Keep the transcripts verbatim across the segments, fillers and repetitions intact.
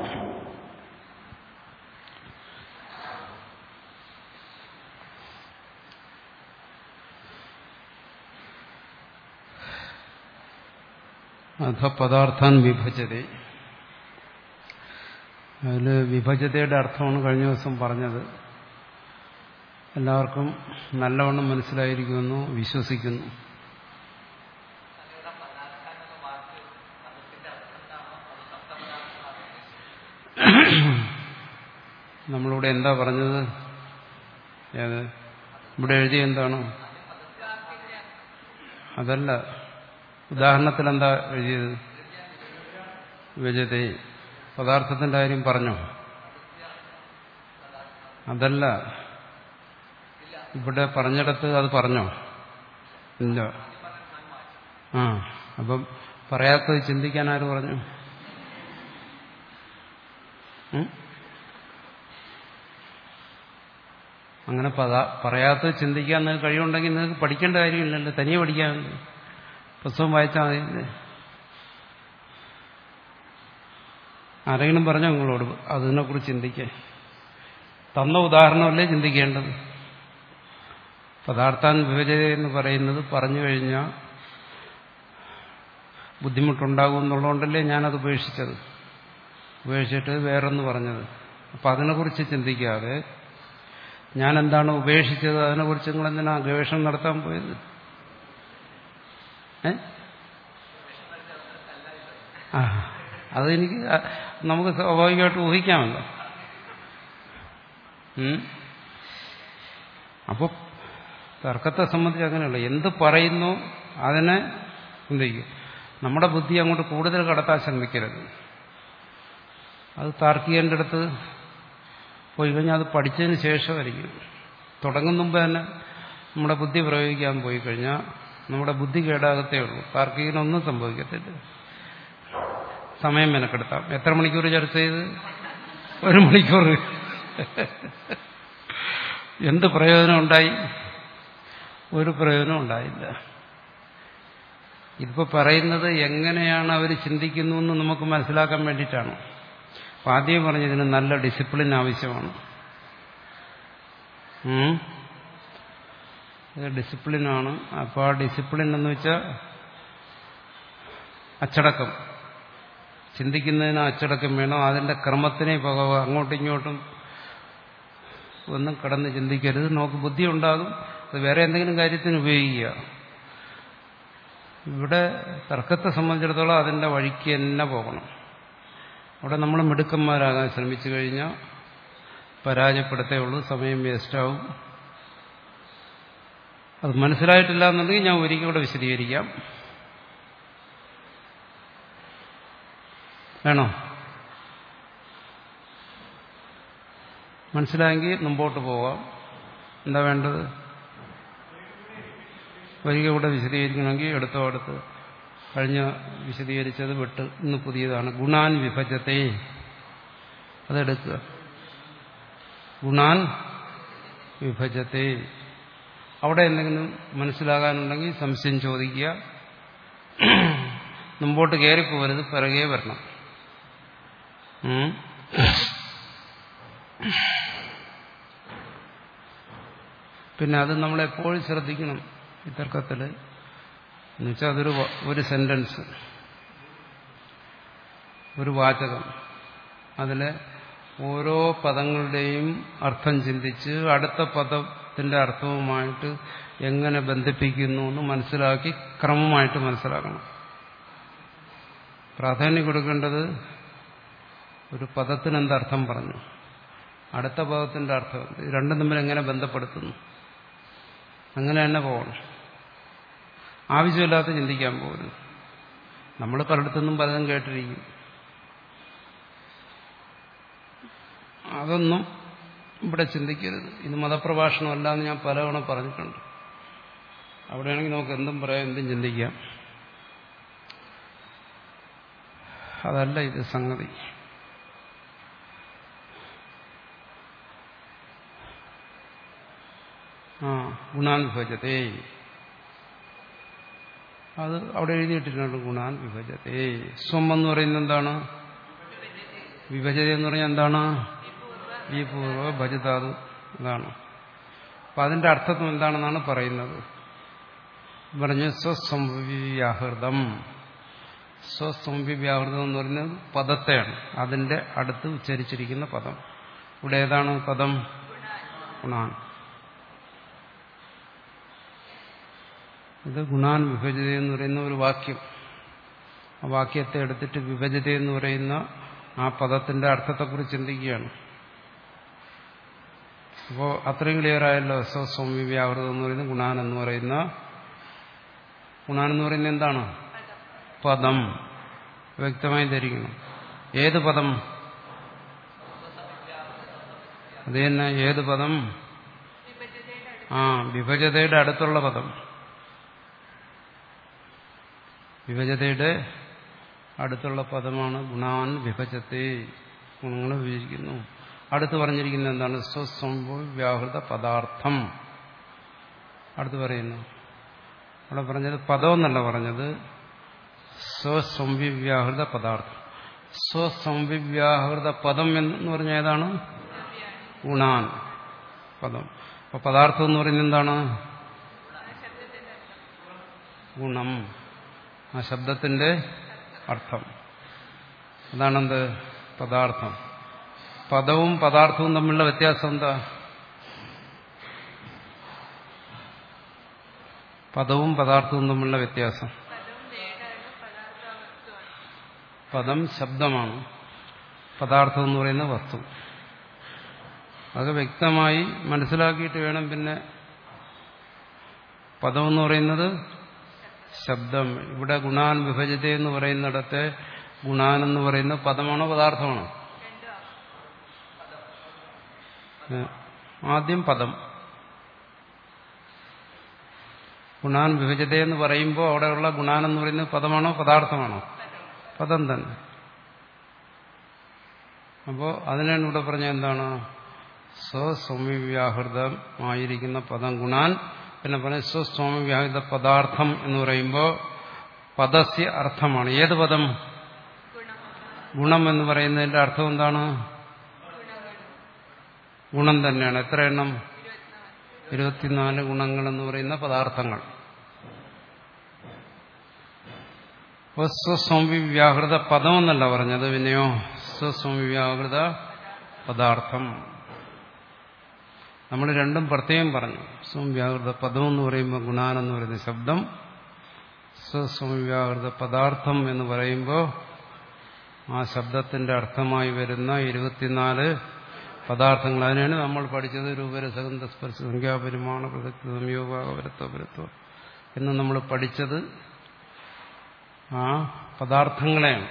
അഥ പദാർത്ഥാൻ വിഭജത. അതിൽ വിഭജതയുടെ അർത്ഥമാണ് കഴിഞ്ഞ ദിവസം പറഞ്ഞത്. എല്ലാവർക്കും നല്ലവണ്ണം മനസ്സിലായിരിക്കുമെന്ന് വിശ്വസിക്കുന്നു. നമ്മളിവിടെ എന്താ പറഞ്ഞത്? ഏത് ഇവിടെ എഴുതിയ എന്താണോ അതല്ല. ഉദാഹരണത്തിൽ എന്താ എഴുതിയത്? വിഭജതേ. പദാർത്ഥത്തിന്റെ കാര്യം പറഞ്ഞോ? അതല്ല. ഇവിടെ പറഞ്ഞിടത്ത് അത് പറഞ്ഞോ? ഇല്ല. ആ അപ്പം പറയാത്തത് ചിന്തിക്കാൻ ആര് പറഞ്ഞു? അങ്ങനെ പദ പറയാത്തത് ചിന്തിക്കാൻ നിങ്ങൾക്ക് കഴിവുണ്ടെങ്കിൽ നിങ്ങൾക്ക് പഠിക്കേണ്ട കാര്യമില്ലല്ലോ, തനിയെ പഠിക്കാമല്ലോ. പുസ്തകം വായിച്ചാൽ മതിയല്ലേ. ആരെങ്കിലും പറഞ്ഞോ നിങ്ങളോട് അതിനെക്കുറിച്ച് ചിന്തിക്കാൻ? തന്ന ഉദാഹരണമല്ലേ ചിന്തിക്കേണ്ടത്. പദാർത്ഥാൻ വിഭജത എന്ന് പറയുന്നത് പറഞ്ഞു കഴിഞ്ഞാൽ ബുദ്ധിമുട്ടുണ്ടാകും എന്നുള്ളതുകൊണ്ടല്ലേ ഞാനത് ഉപേക്ഷിച്ചത്. ഉപേക്ഷിച്ചിട്ട് വേറൊന്ന് പറഞ്ഞത്. അപ്പം അതിനെക്കുറിച്ച് ചിന്തിക്കാതെ ഞാൻ എന്താണ് ഉപേക്ഷിച്ചത് അതിനെക്കുറിച്ച് നിങ്ങൾ എന്തിനാ ഗവേഷണം നടത്താൻ പോയത്? ഏ ആ അതെനിക്ക് നമുക്ക് സ്വാഭാവികമായിട്ട് ഊഹിക്കാമല്ലോ. അപ്പോൾ തർക്കത്തെ സംബന്ധിച്ച് അങ്ങനെയുള്ള എന്ത് പറയുന്നു അതിനെ ചിന്തിക്കും. നമ്മുടെ ബുദ്ധി അങ്ങോട്ട് കൂടുതൽ കടത്താൻ ശ്രമിക്കരുത്. അത് താർക്കികന്റെ അടുത്ത് പോയി കഴിഞ്ഞാൽ അത് പഠിച്ചതിന് ശേഷമായിരിക്കും. തുടങ്ങുന്ന മുമ്പ് തന്നെ നമ്മുടെ ബുദ്ധി പ്രയോഗിക്കാൻ പോയി കഴിഞ്ഞാൽ നമ്മുടെ ബുദ്ധി കേടാകത്തേ ഉള്ളൂ. താർക്കികനൊന്നും സംഭവിക്കത്തില്ല. സമയം മെനക്കെടുത്താം. എത്ര മണിക്കൂർ ചർച്ച ചെയ്ത്? ഒരു മണിക്കൂർ. എന്ത് പ്രയോജനം ഉണ്ടായി? ഒരു പ്രയോജനം ഉണ്ടായില്ല. ഇതിപ്പോൾ പറയുന്നത് എങ്ങനെയാണ് അവർ ചിന്തിക്കുന്നു എന്ന് നമുക്ക് മനസ്സിലാക്കാൻ വേണ്ടിയിട്ടാണ്. അപ്പം ആദ്യം പറഞ്ഞതിന് നല്ല ഡിസിപ്ലിൻ ആവശ്യമാണ്. ഡിസിപ്ലിനാണ്. അപ്പോൾ ആ ഡിസിപ്ലിൻ എന്ന് വെച്ചാൽ അച്ചടക്കം. ചിന്തിക്കുന്നതിന് അച്ചടക്കം വേണം. അതിന്റെ ക്രമത്തിനെ പകവ് അങ്ങോട്ടും ഇങ്ങോട്ടും ഒന്നും കടന്ന് ചിന്തിക്കരുത്. നമുക്ക് ബുദ്ധി ഉണ്ടാകും. അത് വേറെ എന്തെങ്കിലും കാര്യത്തിന് ഉപയോഗിക്കുക. ഇവിടെ തർക്കത്തെ സംബന്ധിച്ചിടത്തോളം അതിന്റെ വഴിക്ക് തന്നെ പോകണം. അവിടെ നമ്മൾ മിടുക്കന്മാരാകാൻ ശ്രമിച്ചു കഴിഞ്ഞാൽ പരാജയപ്പെടുത്തേ ഉള്ളൂ. സമയം വേസ്റ്റാവും. അത് മനസ്സിലായിട്ടില്ല എന്നുണ്ടെങ്കിൽ ഞാൻ ഒരിക്കൽ കൂടെ വിശദീകരിക്കാം. വേണോ? മനസ്സിലായെങ്കിൽ മുമ്പോട്ട് പോകാം. എന്താ വേണ്ടത്? ഒരിക്കൽ കൂടെ വിശദീകരിക്കണമെങ്കിൽ എടുത്തോ അടുത്ത്. കഴിഞ്ഞ വിശദീകരിച്ചത് വിട്ട് ഇന്ന് പുതിയതാണ്. ഗുണാൻ വിഭജത്തെ. അതെടുക്കുക. ഗുണാൻ വിഭജത്തെ. അവിടെ എന്തെങ്കിലും മനസ്സിലാകാനുണ്ടെങ്കിൽ സംശയം ചോദിക്കുക. മുമ്പോട്ട് കയറിപ്പോകരുത്, പിറകെ വരണം. പിന്നെ അത് നമ്മളെപ്പോഴും ശ്രദ്ധിക്കണം ഈ തർക്കത്തിൽ. എന്നുവെച്ചാൽ അതൊരു ഒരു സെന്റൻസ്, ഒരു വാചകം. അതിലെ ഓരോ പദങ്ങളുടെയും അർത്ഥം ചിന്തിച്ച് അടുത്ത പദത്തിന്റെ അർത്ഥവുമായിട്ട് എങ്ങനെ ബന്ധിപ്പിക്കുന്നു എന്ന് മനസ്സിലാക്കി ക്രമമായിട്ട് മനസ്സിലാക്കണം. പ്രാധാന്യം കൊടുക്കേണ്ടത് ഒരു പദത്തിന് എന്തർത്ഥം പറഞ്ഞു, അടുത്ത പദത്തിന്റെ അർത്ഥം, രണ്ടും തമ്മിൽ എങ്ങനെ ബന്ധപ്പെടുത്തുന്നു, അങ്ങനെ തന്നെ പോകണം. ആവശ്യമില്ലാത്ത ചിന്തിക്കാൻ പോകരുത്. നമ്മൾ പലയിടത്തുനിന്നും പലതും കേട്ടിരിക്കും. അതൊന്നും ഇവിടെ ചിന്തിക്കരുത്. ഇത് മതപ്രഭാഷണമല്ല എന്ന് ഞാൻ പലതവണ പറഞ്ഞിട്ടുണ്ട്. അവിടെയാണെങ്കിൽ നമുക്ക് എന്തും പറയാം, എന്തും ചിന്തിക്കാം. അതല്ല ഇത് സംഗതി. ആ ഗുണാൻ വിഭജത്തെ, അത് അവിടെ എഴുതിയിട്ടിട്ടുണ്ട്. ഗുണാൻ വിഭജത്തെ. സ്വം എന്ന് പറയുന്നത് എന്താണ്? വിഭജത എന്ന് പറഞ്ഞാൽ എന്താണ്? ഈ പൂർവ്വ ഭജതാതു ഇതാണ്. അപ്പൊ അതിന്റെ അർത്ഥം എന്താണെന്നാണ് പറയുന്നത്. പറഞ്ഞ് സ്വസംവ്യാഹൃതം. സ്വസംവ്യാഹൃതം എന്ന് പറയുന്നത് പദത്തെയാണ്, അതിന്റെ അടുത്ത് ഉച്ചരിച്ചിരിക്കുന്ന പദം. ഇവിടെ ഏതാണ് പദം? ഗുണാൻ. ഇത് ഗുണാൻ വിഭജത എന്ന് പറയുന്ന ഒരു വാക്യം. ആ വാക്യത്തെ എടുത്തിട്ട് വിഭജത എന്ന് പറയുന്ന ആ പദത്തിന്റെ അർത്ഥത്തെക്കുറിച്ച് ചിന്തിക്കുകയാണ്. അപ്പോൾ അത്രയും ക്ലിയർ ആയല്ലോ. സ്വസംവ്യാഹൃതം എന്ന് പറയുന്നത് ഗുണാൻ എന്ന് പറയുന്ന ഗുണാൻ എന്ന് പറയുന്നത് എന്താണ്? പദം. വ്യക്തമായി ധരിക്കണം. ഏത് പദം? അത് തന്നെ. ഏത് പദം? ആ വിഭജതയുടെ അടുത്തുള്ള പദം. വിഭജതയുടെ അടുത്തുള്ള പദമാണ് ഗുണാൻ വിഭജത്തെ. ഗുണങ്ങളെ വിഭജിക്കുന്നു. അടുത്ത് പറഞ്ഞിരിക്കുന്നത് എന്താണ്? സ്വസംവ്യാഹൃത പദാർത്ഥം. അടുത്ത് പറയുന്നു. അവിടെ പറഞ്ഞത് പദമെന്നല്ല പറഞ്ഞത്, സ്വസംവ്യാഹൃത പദാർത്ഥം. സ്വസംവ്യാഹൃത പദം എന്ന് പറഞ്ഞാൽ ഏതാണ്? ഗുണാൻ പദം. അപ്പൊ പദാർത്ഥം എന്ന് പറയുന്നത് എന്താണ്? ഗുണം. ആ ശബ്ദത്തിന്റെ അർത്ഥം. അതാണെന്ത്? പദാർത്ഥം. പദവും പദാർത്ഥവും തമ്മിലുള്ള വ്യത്യാസം എന്താ? പദവും പദാർത്ഥവും തമ്മിലുള്ള വ്യത്യാസം. പദം ശബ്ദമാണ്, പദാർത്ഥം എന്ന് പറയുന്ന വസ്തു. അത് വ്യക്തമായി മനസ്സിലാക്കിയിട്ട് വേണം. പിന്നെ പദം എന്ന് പറയുന്നത് ശബ്ദം. ഇവിടെ ഗുണാൻ വിഭജത എന്ന് പറയുന്നിടത്തെ ഗുണാൻ എന്ന് പറയുന്ന പദമാണോ പദാർത്ഥമാണോ? ആദ്യം പദം. ഗുണാൻ വിഭജത എന്ന് പറയുമ്പോൾ അവിടെയുള്ള ഗുണാൻ എന്ന് പറയുന്നത് പദമാണോ പദാർത്ഥമാണോ? പദം തന്നെ. അപ്പോൾ അതിനാണ് ഇവിടെ പറഞ്ഞ എന്താണ്? സ്വസംവ്യാഹൃതമായിരിക്കുന്ന പദം ഗുണാൻ. പിന്നെ പറഞ്ഞ സ്വസ്വാമ്യവ്യാഹിത പദാർത്ഥം എന്ന് പറയുമ്പോൾ പദസ്യ അർത്ഥമാണ്. ഏത് പദം? ഗുണം എന്ന് പറയുന്നതിന്റെ അർത്ഥം എന്താണ്? ഗുണം തന്നെയാണ്. എത്ര എണ്ണം? ഇരുപത്തിനാല് ഗുണങ്ങൾ എന്ന് പറയുന്ന പദാർത്ഥങ്ങൾ. സ്വസ്വാമ്യവ്യാഹൃത പദം എന്നല്ല പറഞ്ഞത്, പിന്നെയോ സ്വസ്വാമ്യവ്യാഹൃത പദാർത്ഥം. നമ്മൾ രണ്ടും പ്രത്യേകം പറഞ്ഞു. സ്വംവ്യാഹൃത പദം എന്ന് പറയുമ്പോൾ ഗുണാൻ എന്ന് പറയുന്ന ശബ്ദം, സ്വസ്വംവ്യാഹൃത പദാർത്ഥം എന്ന് പറയുമ്പോൾ ആ ശബ്ദത്തിന്റെ അർത്ഥമായി വരുന്ന ഇരുപത്തിനാല് പദാർത്ഥങ്ങൾ. അതിനാണ് നമ്മൾ പഠിച്ചത് രൂപരസഗന്ധ സ്പർശ സംഖ്യാപരിമാണ പ്രസക്തി സംയോഗാപരത്വപരത്വം എന്ന് നമ്മൾ പഠിച്ചത് ആ പദാർത്ഥങ്ങളെയാണ്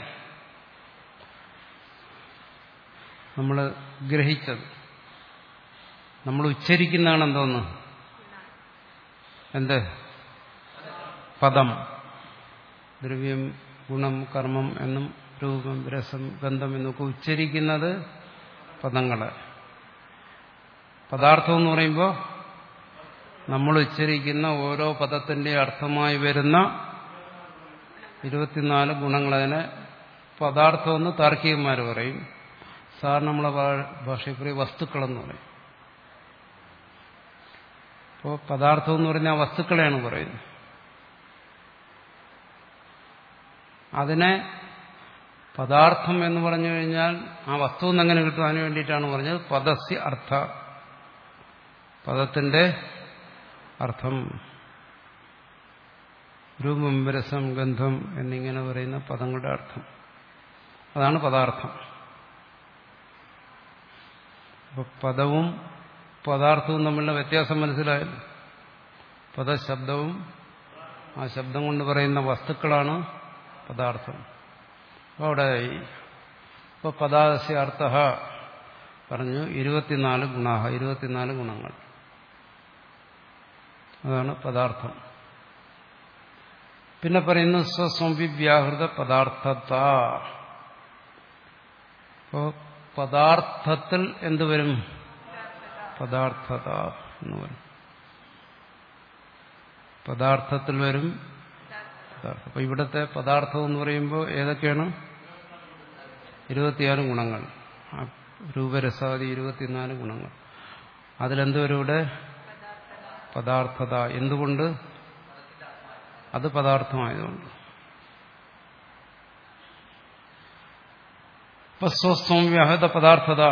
നമ്മൾ ഗ്രഹിച്ചത്. നമ്മൾ ഉച്ചരിക്കുന്നതാണ് എന്തോന്ന്? എന്ത്? പദം. ദ്രവ്യം, ഗുണം, കർമ്മം എന്നും രൂപം, രസം, ഗന്ധം എന്നൊക്കെ ഉച്ചരിക്കുന്നത് പദങ്ങളെ. പദാർത്ഥം എന്ന് പറയുമ്പോൾ നമ്മൾ ഉച്ചരിക്കുന്ന ഓരോ പദത്തിന്റെ അർത്ഥമായി വരുന്ന ഇരുപത്തിനാല് ഗുണങ്ങൾ. അതിനെ പദാർത്ഥമെന്ന് താർക്കികന്മാർ പറയും. സാറിന് നമ്മളെ ഭാഷയിൽ പറയും വസ്തുക്കളെന്ന് പറയും. അപ്പോൾ പദാർത്ഥം എന്ന് പറഞ്ഞാൽ വസ്തുക്കളെയാണ് പറയുന്നത്. അതിനെ പദാർത്ഥം എന്ന് പറഞ്ഞു കഴിഞ്ഞാൽ ആ വസ്തു എന്നെങ്ങനെ കിട്ടും? അതിനു വേണ്ടിയിട്ടാണ് പറഞ്ഞത് പദസ്യ അർത്ഥ. പദത്തിന്റെ അർത്ഥം രൂപം, രസം, ഗന്ധം എന്നിങ്ങനെ പറയുന്ന പദങ്ങളുടെ അർത്ഥം. അതാണ് പദാർത്ഥം. അപ്പൊ പദവും പദാർത്ഥവും തമ്മിലുള്ള വ്യത്യാസം മനസ്സിലായല്ലോ. പദശബ്ദവും ആ ശബ്ദം കൊണ്ട് പറയുന്ന വസ്തുക്കളാണ് പദാർത്ഥം. അപ്പോൾ അവിടെ ഇപ്പൊ പദാസ്യ അർത്ഥ പറഞ്ഞു ഇരുപത്തിനാല് ഗുണ, ഇരുപത്തിനാല് ഗുണങ്ങൾ. അതാണ് പദാർത്ഥം. പിന്നെ പറയുന്നു സ്വസംവിവ്യാഹൃത പദാർത്ഥത. അപ്പോ പദാർത്ഥത്തിൽ എന്തുവരും? പദാർത്ഥത എന്ന് വരും. പദാർത്ഥത്തിൽ വരും. അപ്പൊ ഇവിടുത്തെ പദാർത്ഥം എന്ന് പറയുമ്പോൾ ഏതൊക്കെയാണ്? ഇരുപത്തിയാറ് ഗുണങ്ങൾ. രൂപരസാദി ഇരുപത്തിനാല് ഗുണങ്ങൾ. അതിലെന്തോരൂടെ പദാർത്ഥത. എന്തുകൊണ്ട്? അത് പദാർത്ഥമായതുകൊണ്ട്. സ്വസ്വം വ്യാഹത പദാർത്ഥത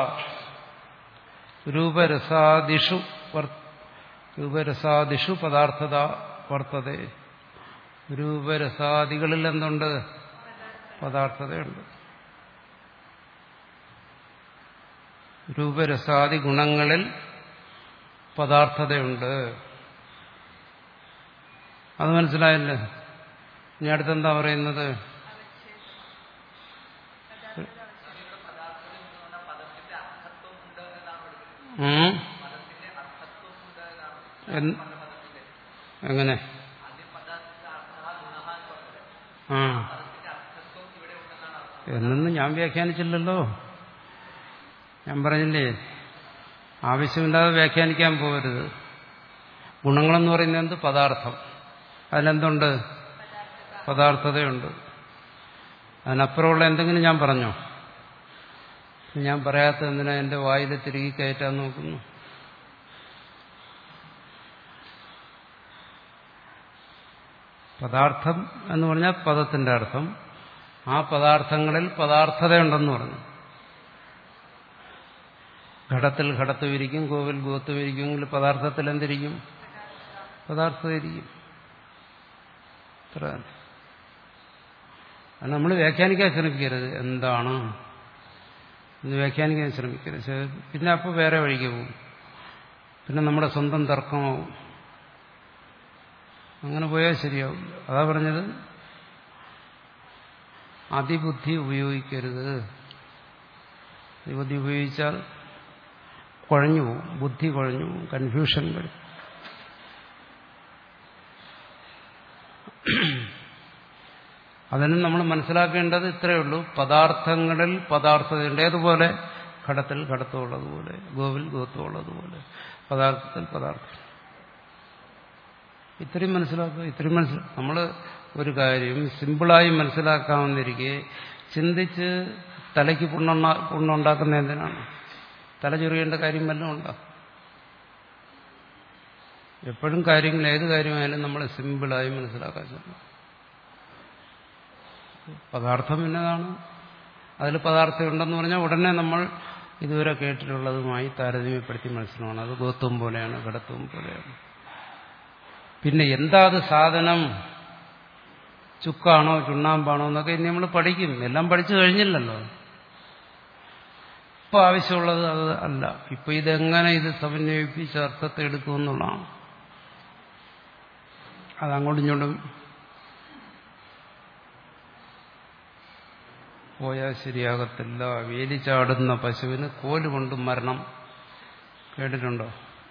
രൂപരസാദിഷു രൂപരസാദിഷു പദാർത്ഥത വർത്തതെ. രൂപരസാദികളിൽ എന്തുണ്ട്? പദാർത്ഥതയുണ്ട്. രൂപരസാദി ഗുണങ്ങളിൽ പദാർത്ഥതയുണ്ട്. അത് മനസ്സിലായല്ലേ? ഇനി അടുത്തെന്താ പറയുന്നത്? എങ്ങനെ? ആ എന്നൊന്നും ഞാൻ വ്യാഖ്യാനിച്ചില്ലല്ലോ. ഞാൻ പറഞ്ഞില്ലേ, ആവശ്യമില്ലാതെ വ്യാഖ്യാനിക്കാൻ പോകരുത്. ഗുണങ്ങളെന്ന് പറയുന്നത് എന്ത്? പദാർത്ഥം. അതിലെന്തുണ്ട്? പദാർത്ഥതയുണ്ട്. അതിനപ്പുറമുള്ള എന്തെങ്കിലും ഞാൻ പറഞ്ഞോ? ഞാൻ പറയാത്ത എന്തിനാ എന്റെ വായിൽ തിരികെ കയറ്റാൻ നോക്കുന്നു? പദാർത്ഥം എന്ന് പറഞ്ഞാൽ പദത്തിന്റെ അർത്ഥം. ആ പദാർത്ഥങ്ങളിൽ പദാർത്ഥതയുണ്ടെന്ന് പറഞ്ഞു. ഘടത്തിൽ ഘടത്വമിരിക്കും, ഗോവിൽ ഗോത്വമിരിക്കുമെങ്കിൽ പദാർത്ഥത്തിൽ എന്തിരിക്കും? പദാർത്ഥമായിരിക്കും. അത്ര അത് നമ്മൾ വ്യാഖ്യാനിക്കാൻ ശ്രമിക്കരുത്. എന്താണ് എന്ന് വ്യാഖ്യാനിക്കാൻ ശ്രമിക്കരുത്. പിന്നെ അപ്പോൾ വേറെ വഴിക്ക് പോകും. പിന്നെ നമ്മുടെ സ്വന്തം തർക്കമാവും. അങ്ങനെ പോയാൽ ശരിയാവും. അതാ പറഞ്ഞത്, അതിബുദ്ധി ഉപയോഗിക്കരുത്. അതിബുദ്ധി ഉപയോഗിച്ചാൽ കുഴഞ്ഞു പോകും, ബുദ്ധി കുഴഞ്ഞു പോകും, കൺഫ്യൂഷൻ വരും. അതിന് നമ്മൾ മനസ്സിലാക്കേണ്ടത് ഇത്രയേ ഉള്ളൂ. പദാർത്ഥങ്ങളിൽ പദാർത്ഥതയുണ്ട്. ഏതുപോലെ? ഘടത്തിൽ ഘടത്വമുള്ളതുപോലെ, ഗോവിൽ ഗോത്വമുള്ളതുപോലെ, പദാർത്ഥത്തിൽ പദാർത്ഥം. ഇത്രയും മനസ്സിലാക്കുക. ഇത്രയും മനസ്സിലാ നമ്മൾ ഒരു കാര്യം സിമ്പിളായി മനസ്സിലാക്കാമെന്നിരിക്കെ ചിന്തിച്ച് തലയ്ക്ക് പുണ്ണുണ്ടാ പുണ്ണുണ്ടാക്കുന്ന എന്തിനാണ്? തല ചൊറിയേണ്ട കാര്യം വല്ലതും ഉണ്ടോ? എപ്പോഴും കാര്യങ്ങൾ ഏത് കാര്യമായാലും നമ്മൾ സിമ്പിളായി മനസ്സിലാക്കാൻ ശ്രമിക്കും. പദാർത്ഥം എന്നതാണ്. അതിൽ പദാർത്ഥം ഉണ്ടെന്ന് പറഞ്ഞാൽ ഉടനെ നമ്മൾ ഇതുവരെ കേട്ടിട്ടുള്ളതുമായി താരതമ്യപ്പെടുത്തി മനസ്സിലാക്കണം. അത് ഗോത്വം പോലെയാണ്, ഘടത്വം പോലെയാണ്. പിന്നെ എന്താ അത് സാധനം? ചുക്കാണോ ചുണ്ണാമ്പാണോ എന്നൊക്കെ ഇനി നമ്മൾ പഠിക്കും. എല്ലാം പഠിച്ചു കഴിഞ്ഞില്ലല്ലോ. ഇപ്പൊ ആവശ്യമുള്ളത് അത് അല്ല. ഇപ്പൊ ഇതെങ്ങനെ ഇത് സമന്വയിപ്പിച്ച് അർത്ഥത്തെ എടുക്കുമെന്നുള്ളതാണ്. അതങ്ങോട്ടും ഇങ്ങോട്ടും പോയാൽ ശരിയാകത്തില്ല. വേലി ചാടുന്ന പശുവിന് കോല് കൊണ്ട് മരണം. കേട്ടിട്ടുണ്ടോ?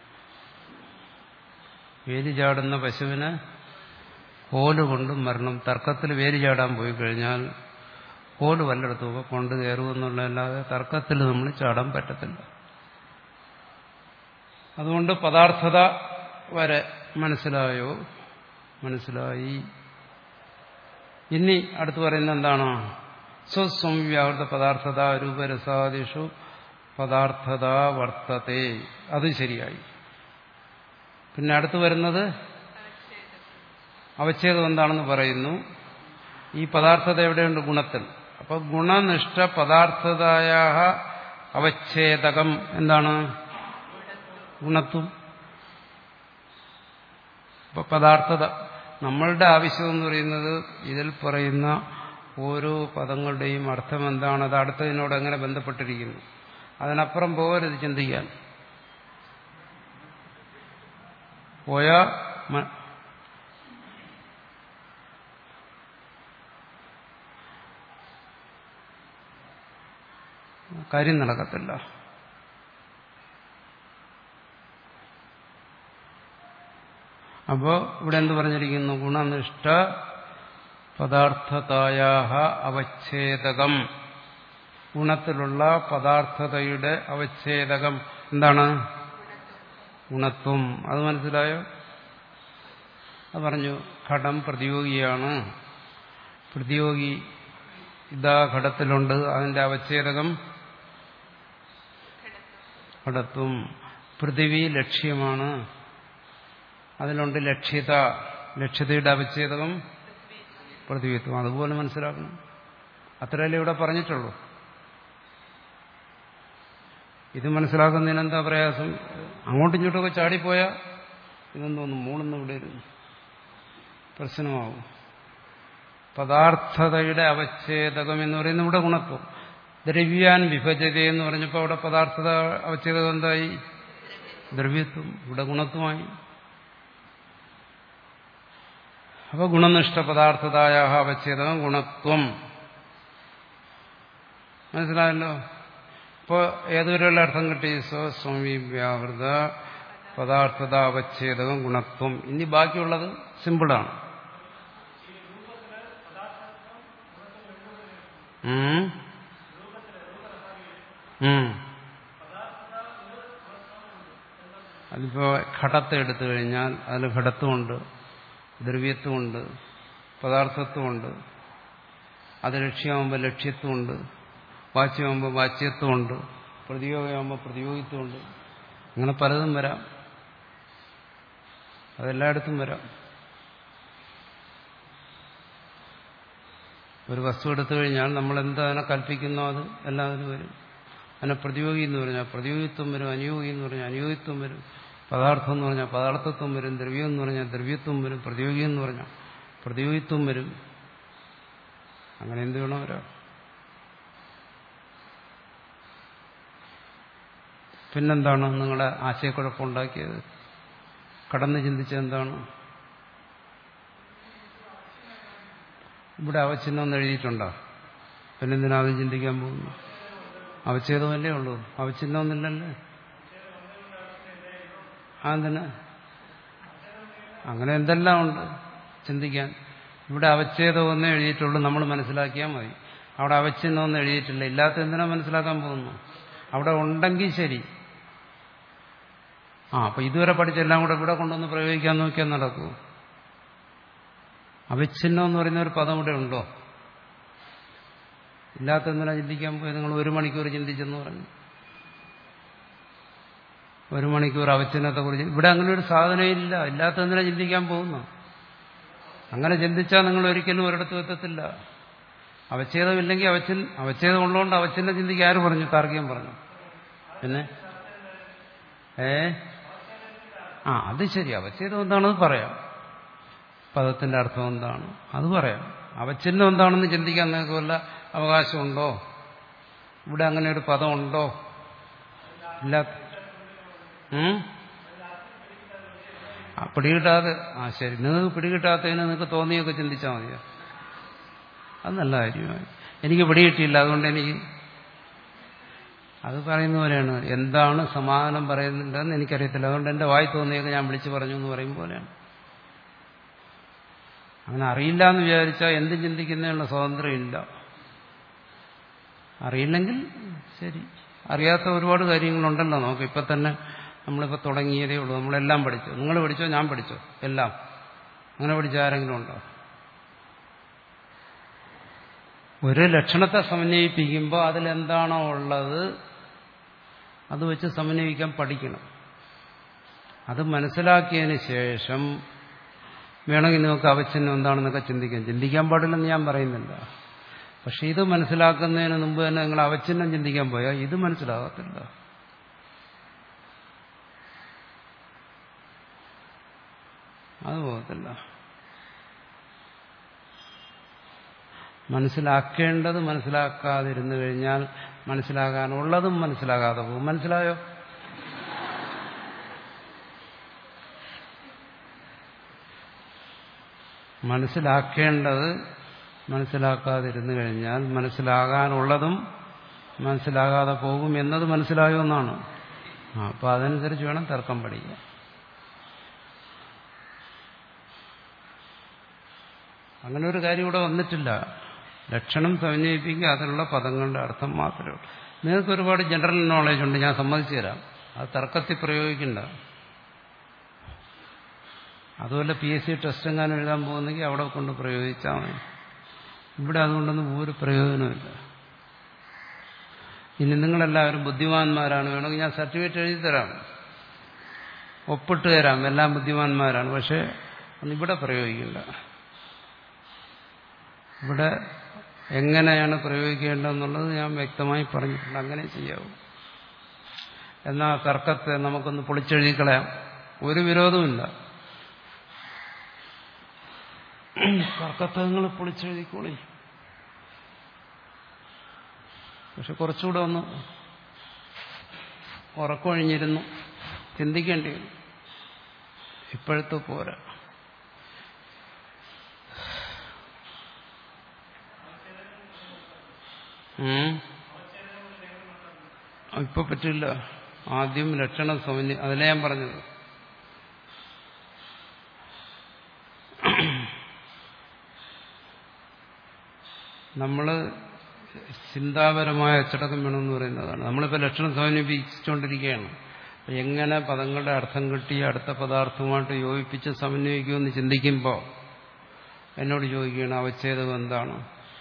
വേലി ചാടുന്ന പശുവിന് കോല് കൊണ്ട് മരണം. തർക്കത്തിൽ വേലി ചാടാൻ പോയി കഴിഞ്ഞാൽ കോല് വല്ലയിടത്തും കൊണ്ട് കയറുമെന്നുള്ളതല്ലാതെ തർക്കത്തിൽ നമ്മൾ ചാടാൻ പറ്റത്തില്ല. അതുകൊണ്ട് പദാർത്ഥത വരെ മനസ്സിലായോ? മനസ്സിലായി. ഇനി അടുത്ത് പറയുന്നത് എന്താണ്? സ്വസംവ്യാവൃത പദാർത്ഥത രൂപരസാദിഷു പദാർത്ഥത വർത്തത്തെ. അത് ശരിയായി. പിന്നെ അടുത്ത് വരുന്നത് അവച്ഛേദം എന്താണെന്ന് പറയുന്നു. ഈ പദാർത്ഥത എവിടെയുണ്ട്? ഗുണത്തിൽ. അപ്പൊ ഗുണനിഷ്ഠ പദാർത്ഥതായ അവച്ഛേദകം എന്താണ്? ഗുണത്വം. അപ്പൊ പദാർത്ഥത നമ്മളുടെ ആവശ്യം എന്ന് പറയുന്നത് ഇതിൽ പറയുന്ന ഓരോ പദങ്ങളുടെയും അർത്ഥം എന്താണ്, അത് അടുത്തതിനോട് എങ്ങനെ ബന്ധപ്പെട്ടിരിക്കുന്നു, അതിനപ്പുറം പോകരുത് ചിന്തിക്കാൻ. പോയാ കാര്യം നടക്കത്തില്ല. അപ്പോ ഇവിടെ എന്ത് പറഞ്ഞിരിക്കുന്നു? ഗുണനിഷ്ഠ പദാർത്ഥതായ അവച്ഛേദകം. ഗുണത്തിലുള്ള പദാർത്ഥതയുടെ അവച്ഛേദകം എന്താണ്? ഗുണത്വം. അത് മനസ്സിലായോ? അത് പറഞ്ഞു. ഘടം പ്രതിയോഗിയാണ്. പ്രതിയോഗി ഇതാ ഘടത്തിലുണ്ട്, അതിന്റെ അവച്ഛേദകം ഘടത്വം. പൃഥിവി ലക്ഷ്യമാണ്, അതിലുണ്ട് ലക്ഷ്യത, ലക്ഷ്യതയുടെ അവച്ഛേദകം പൃഥ്വിത്വം. അതുപോലെ മനസ്സിലാക്കണം. അത്രയല്ലേ ഇവിടെ പറഞ്ഞിട്ടുള്ളൂ. ഇത് മനസ്സിലാക്കുന്നതിന് എന്താ പ്രയാസം? അങ്ങോട്ടും ഇങ്ങോട്ടൊക്കെ ചാടിപ്പോയാൽ ഇതെന്തോന്നു മൂളൊന്നും ഇവിടെ ഇരുന്നു പ്രശ്നമാവും. പദാർത്ഥതയുടെ അവച്ഛേദകം എന്ന് പറയുന്നത് ഇവിടെ ഗുണത്വം. ദ്രവ്യാൻ വിഭജത എന്ന് പറഞ്ഞപ്പോൾ അവിടെ പദാർത്ഥത അവച്ഛേദകം എന്തായി? ദ്രവ്യത്വം. ഇവിടെ ഗുണത്വമായി. അപ്പൊ ഗുണനിഷ്ഠ പദാർത്ഥതായ അവച്ഛേദകം ഗുണത്വം. മനസ്സിലായല്ലോ? ഇപ്പോൾ ഏതൊരുള്ള അർത്ഥം കിട്ടി? സ്വസ്വമീവ്യാവൃത പദാർത്ഥത അവച്ഛേദകം ഗുണത്വം. ഇനി ബാക്കിയുള്ളത് സിമ്പിളാണ്. അതിപ്പോ ഘടത്തെ എടുത്തു കഴിഞ്ഞാൽ അതിൽ ഘടത്വമുണ്ട്, ദ്രവ്യത്വമുണ്ട്, പദാർത്ഥത്വമുണ്ട്. അത് ലക്ഷ്യമാകുമ്പോൾ ലക്ഷ്യത്വമുണ്ട്, വാച്യമാകുമ്പോൾ വാച്യത്വമുണ്ട്, പ്രതിയോഗമാകുമ്പോൾ പ്രതിയോഗിത്വമുണ്ട്. അങ്ങനെ പലതും വരാം. അതെല്ലായിടത്തും വരാം. ഒരു വസ്തു എടുത്തു കഴിഞ്ഞാൽ നമ്മൾ എന്താ അതിനെ കൽപ്പിക്കുന്നോ അത് എല്ലാത്തിനും വരും. അതിനെ പ്രതിയോഗി എന്ന് പറഞ്ഞാൽ പ്രതിയോഗിത്വം വരും, അനുയോഗി എന്ന് പറഞ്ഞാൽ അനുയോഗിത്വം വരും, പദാർത്ഥം എന്ന് പറഞ്ഞാൽ പദാർത്ഥത്വം വരും, ദ്രവ്യം എന്ന് പറഞ്ഞാൽ ദ്രവ്യത്വം വരും, പ്രതിയോഗി എന്ന് പറഞ്ഞാൽ പ്രതിയോഗിത്വം വരും. അങ്ങനെ എന്ത് വേണോ വരാം. പിന്നെന്താണ് നിങ്ങളെ ആശയക്കുഴപ്പമുണ്ടാക്കിയത്? കടന്ന് ചിന്തിച്ചത് എന്താണ്? ഇവിടെ അവച്ഛിന്നം എന്ന് എഴുതിയിട്ടുണ്ടോ? പിന്നെന്തിനാ അത് ചിന്തിക്കാൻ പോകുന്നു? അവച്ഛേദമല്ലേ ഉള്ളൂ, അവച്ഛിന്നൊന്നുമില്ലല്ലേ. അതെന്തിനാ? അങ്ങനെ എന്തെല്ലാം ഉണ്ട് ചിന്തിക്കാൻ. ഇവിടെ അവച്ഛേദമെന്നേ എഴുതിയിട്ടുള്ളൂ, നമ്മൾ മനസ്സിലാക്കിയാൽ മതി. അവിടെ അവച്ഛിന്നൊന്നും എഴുതിയിട്ടില്ല. ഇല്ലാത്ത എന്തിനാ മനസ്സിലാക്കാൻ പോകുന്നു? അവിടെ ഉണ്ടെങ്കിൽ ശരി. ആ അപ്പൊ ഇതുവരെ പഠിച്ചെല്ലാം കൂടെ ഇവിടെ കൊണ്ടുവന്ന് പ്രയോഗിക്കാൻ നോക്കിയാൽ നടക്കൂ? അവിച്ഛിന്നം എന്ന് പറയുന്ന ഒരു പദം ഇവിടെ ഉണ്ടോ? ഇല്ലാത്ത എന്തിനാ ചിന്തിക്കാൻ പോയി? നിങ്ങൾ ഒരു മണിക്കൂർ ചിന്തിച്ചെന്ന് പറഞ്ഞു. ഒരു മണിക്കൂർ അവച്ഛിന്നത്തെ കുറിച്ച്. ഇവിടെ അങ്ങനെ ഒരു സാധനമില്ല. ഇല്ലാത്ത എന്തിനാ ചിന്തിക്കാൻ പോകുന്നു? അങ്ങനെ ചിന്തിച്ചാൽ നിങ്ങൾ ഒരിക്കലും ഒരിടത്തും എത്തത്തില്ല. അവച്ഛേദമില്ലെങ്കിൽ അവച്ഛൻ അവച്ഛേദം ഉള്ളതുകൊണ്ട് അവച്ഛിന്നം ചിന്തിക്കാൻ ആര് പറഞ്ഞു? താർക്കികം പറഞ്ഞു. പിന്നെ ഏ ആ അത് ശരി. അവച്ഛേദം എന്താണെന്ന് പറയാം, പദത്തിന്റെ അർത്ഥം എന്താണ് അത് പറയാം. അവച്ഛിന്നം എന്താണെന്ന് ചിന്തിക്കാൻ നിങ്ങൾക്ക് വല്ല അവകാശമുണ്ടോ? ഇവിടെ അങ്ങനെ ഒരു പദം ഉണ്ടോ? ഇല്ല. പിടികിട്ടാതെ ആ ശരി, നിങ്ങൾക്ക് പിടികിട്ടാത്തതിന് നിങ്ങൾക്ക് തോന്നിയൊക്കെ ചിന്തിച്ചാൽ മതിയോ? അത് നല്ല കാര്യമായി. എനിക്ക് പിടികിട്ടിയില്ല, അതുകൊണ്ട് എനിക്ക് അത് പറയുന്ന പോലെയാണ്. എന്താണ് സമാധാനം പറയുന്നുണ്ടെന്ന് എനിക്കറിയത്തില്ല, അതുകൊണ്ട് എന്റെ വായി തോന്നിയൊക്കെ ഞാൻ വിളിച്ചു പറഞ്ഞു എന്ന് പറയും പോലെയാണ്. അങ്ങനെ അറിയില്ല എന്ന് വിചാരിച്ചാൽ എന്ത് ചിന്തിക്കുന്നതിനുള്ള സ്വാതന്ത്ര്യം ഇല്ല. അറിയില്ലെങ്കിൽ ശരി. അറിയാത്ത ഒരുപാട് കാര്യങ്ങളുണ്ടല്ലോ നമുക്ക്. ഇപ്പം തന്നെ നമ്മളിപ്പോൾ തുടങ്ങിയതേ ഉള്ളൂ. നമ്മളെല്ലാം പഠിച്ചു. നിങ്ങൾ പഠിച്ചോ, ഞാൻ പഠിച്ചോ, എല്ലാം. അങ്ങനെ പഠിച്ച ആരെങ്കിലും ഉണ്ടോ? ഒരു ലക്ഷണത്തെ സമന്വയിപ്പിക്കുമ്പോൾ അതിലെന്താണോ ഉള്ളത് അത് വെച്ച് സമന്വയിക്കാൻ പഠിക്കണം. അത് മനസ്സിലാക്കിയതിന് ശേഷം വേണമെങ്കിൽ നിങ്ങൾക്ക് അവച്ഛിന്നം എന്താണെന്നൊക്കെ ചിന്തിക്കാം. ചിന്തിക്കാൻ പാടില്ലെന്ന് ഞാൻ പറയുന്നില്ല. പക്ഷെ ഇത് മനസ്സിലാക്കുന്നതിന് മുമ്പ് തന്നെ നിങ്ങൾ അവച്ഛിന്നം ചിന്തിക്കാൻ പോയാൽ ഇത് മനസ്സിലാകത്തില്ല. അത് പോകത്തില്ല. മനസ്സിലാക്കേണ്ടത് മനസ്സിലാക്കാതിരുന്നു കഴിഞ്ഞാൽ മനസ്സിലാകാനുള്ളതും മനസ്സിലാകാതെ പോകും. മനസ്സിലായോ? മനസ്സിലാക്കേണ്ടത് മനസ്സിലാക്കാതിരുന്നു കഴിഞ്ഞാൽ മനസ്സിലാകാനുള്ളതും മനസ്സിലാകാതെ പോകും എന്നത് മനസ്സിലായോ എന്നാണ്. ആ അപ്പൊ അതനുസരിച്ച് വേണം തർക്കം പഠിക്കാൻ. അങ്ങനെ ഒരു കാര്യം ഇവിടെ വന്നിട്ടില്ല. ലക്ഷണം സമന്വയിപ്പിക്കുക, അതിലുള്ള പദങ്ങളുടെ അർത്ഥം മാത്രമേ ഉള്ളൂ. നിങ്ങൾക്ക് ഒരുപാട് ജനറൽ നോളേജ് ഉണ്ട്, ഞാൻ സമ്മതിച്ചു തരാം. അത് തർക്കത്തിൽ പ്രയോഗിക്കണ്ട. അതുപോലെ പി എസ് സി ടെസ്റ്റ് എങ്ങാനും എഴുതാൻ പോകുന്നെങ്കിൽ അവിടെ കൊണ്ട് പ്രയോഗിച്ചാൽ മതി. ഇവിടെ അതുകൊണ്ടൊന്നും ഒരു പ്രയോജനമില്ല. ഇനി നിങ്ങളെല്ലാവരും ബുദ്ധിമാന്മാരാണ്, വേണമെങ്കിൽ ഞാൻ സർട്ടിഫിക്കറ്റ് എഴുതി തരാം, ഒപ്പിട്ട് തരാം, എല്ലാം ബുദ്ധിമാന്മാരാണ്. പക്ഷെ ഇവിടെ പ്രയോഗിക്കില്ല. ഇവിടെ എങ്ങനെയാണ് പ്രയോഗിക്കേണ്ടതെന്നുള്ളത് ഞാൻ വ്യക്തമായി പറഞ്ഞിട്ടുണ്ട്. അങ്ങനെ ചെയ്യാവും. എന്നാൽ തർക്കത്തെ നമുക്കൊന്ന് പൊളിച്ചെഴുതി കളയാം, ഒരു വിരോധമില്ല. തർക്കത്തെ നിങ്ങൾ പൊളിച്ചെഴുതിക്കോളി. പക്ഷെ കുറച്ചുകൂടെ ഒന്ന് ഉറക്കൊഴിഞ്ഞിരുന്നു ചിന്തിക്കേണ്ടി വരും. ഇപ്പോഴത്തെ പോരാ. ഇപ്പൊ പറ്റില്ല. ആദ്യം ലക്ഷണ സൗന്യ, അതിലെ ഞാൻ പറഞ്ഞത്. നമ്മള് ചിന്താപരമായ അച്ചടക്കം വേണമെന്ന് പറയുന്നതാണ്. നമ്മളിപ്പോൾ ലക്ഷണം സമന്വയിപ്പിച്ചുകൊണ്ടിരിക്കുകയാണ്. എങ്ങനെ പദങ്ങളുടെ അർത്ഥം കിട്ടി അടുത്ത പദാർത്ഥവുമായിട്ട് യോജിപ്പിച്ച് സമന്വയിക്കുമെന്ന് ചിന്തിക്കുമ്പോൾ എന്നോട് ചോദിക്കുകയാണ് അവച്ഛേദം എന്താണ്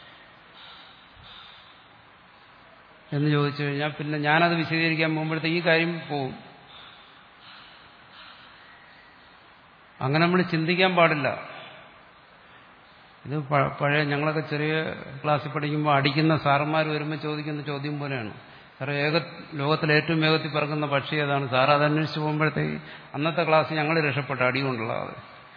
എന്ന് ചോദിച്ചു കഴിഞ്ഞാൽ പിന്നെ ഞാനത് വിശദീകരിക്കാൻ പോകുമ്പോഴത്തേക്ക് ഈ കാര്യം പോവും. അങ്ങനെ നമ്മൾ ചിന്തിക്കാൻ പാടില്ല. ഇത് പഴയ ഞങ്ങളൊക്കെ ചെറിയ ക്ലാസ്സിൽ പഠിക്കുമ്പോൾ അടിക്കുന്ന സാറന്മാർ വരുമ്പോൾ ചോദിക്കുന്ന ചോദ്യം പോലെയാണ്. സാറേ, ഏക ലോകത്തിലെ ഏറ്റവും വേഗത്തിൽ പറക്കുന്ന പക്ഷി ഏതാണ്? സാർ അത് അന്വേഷിച്ച് പോകുമ്പോഴത്തേക്ക് അന്നത്തെ ക്ലാസ് ഞങ്ങൾ രക്ഷപ്പെട്ട അടി കൊണ്ടുള്ളത്.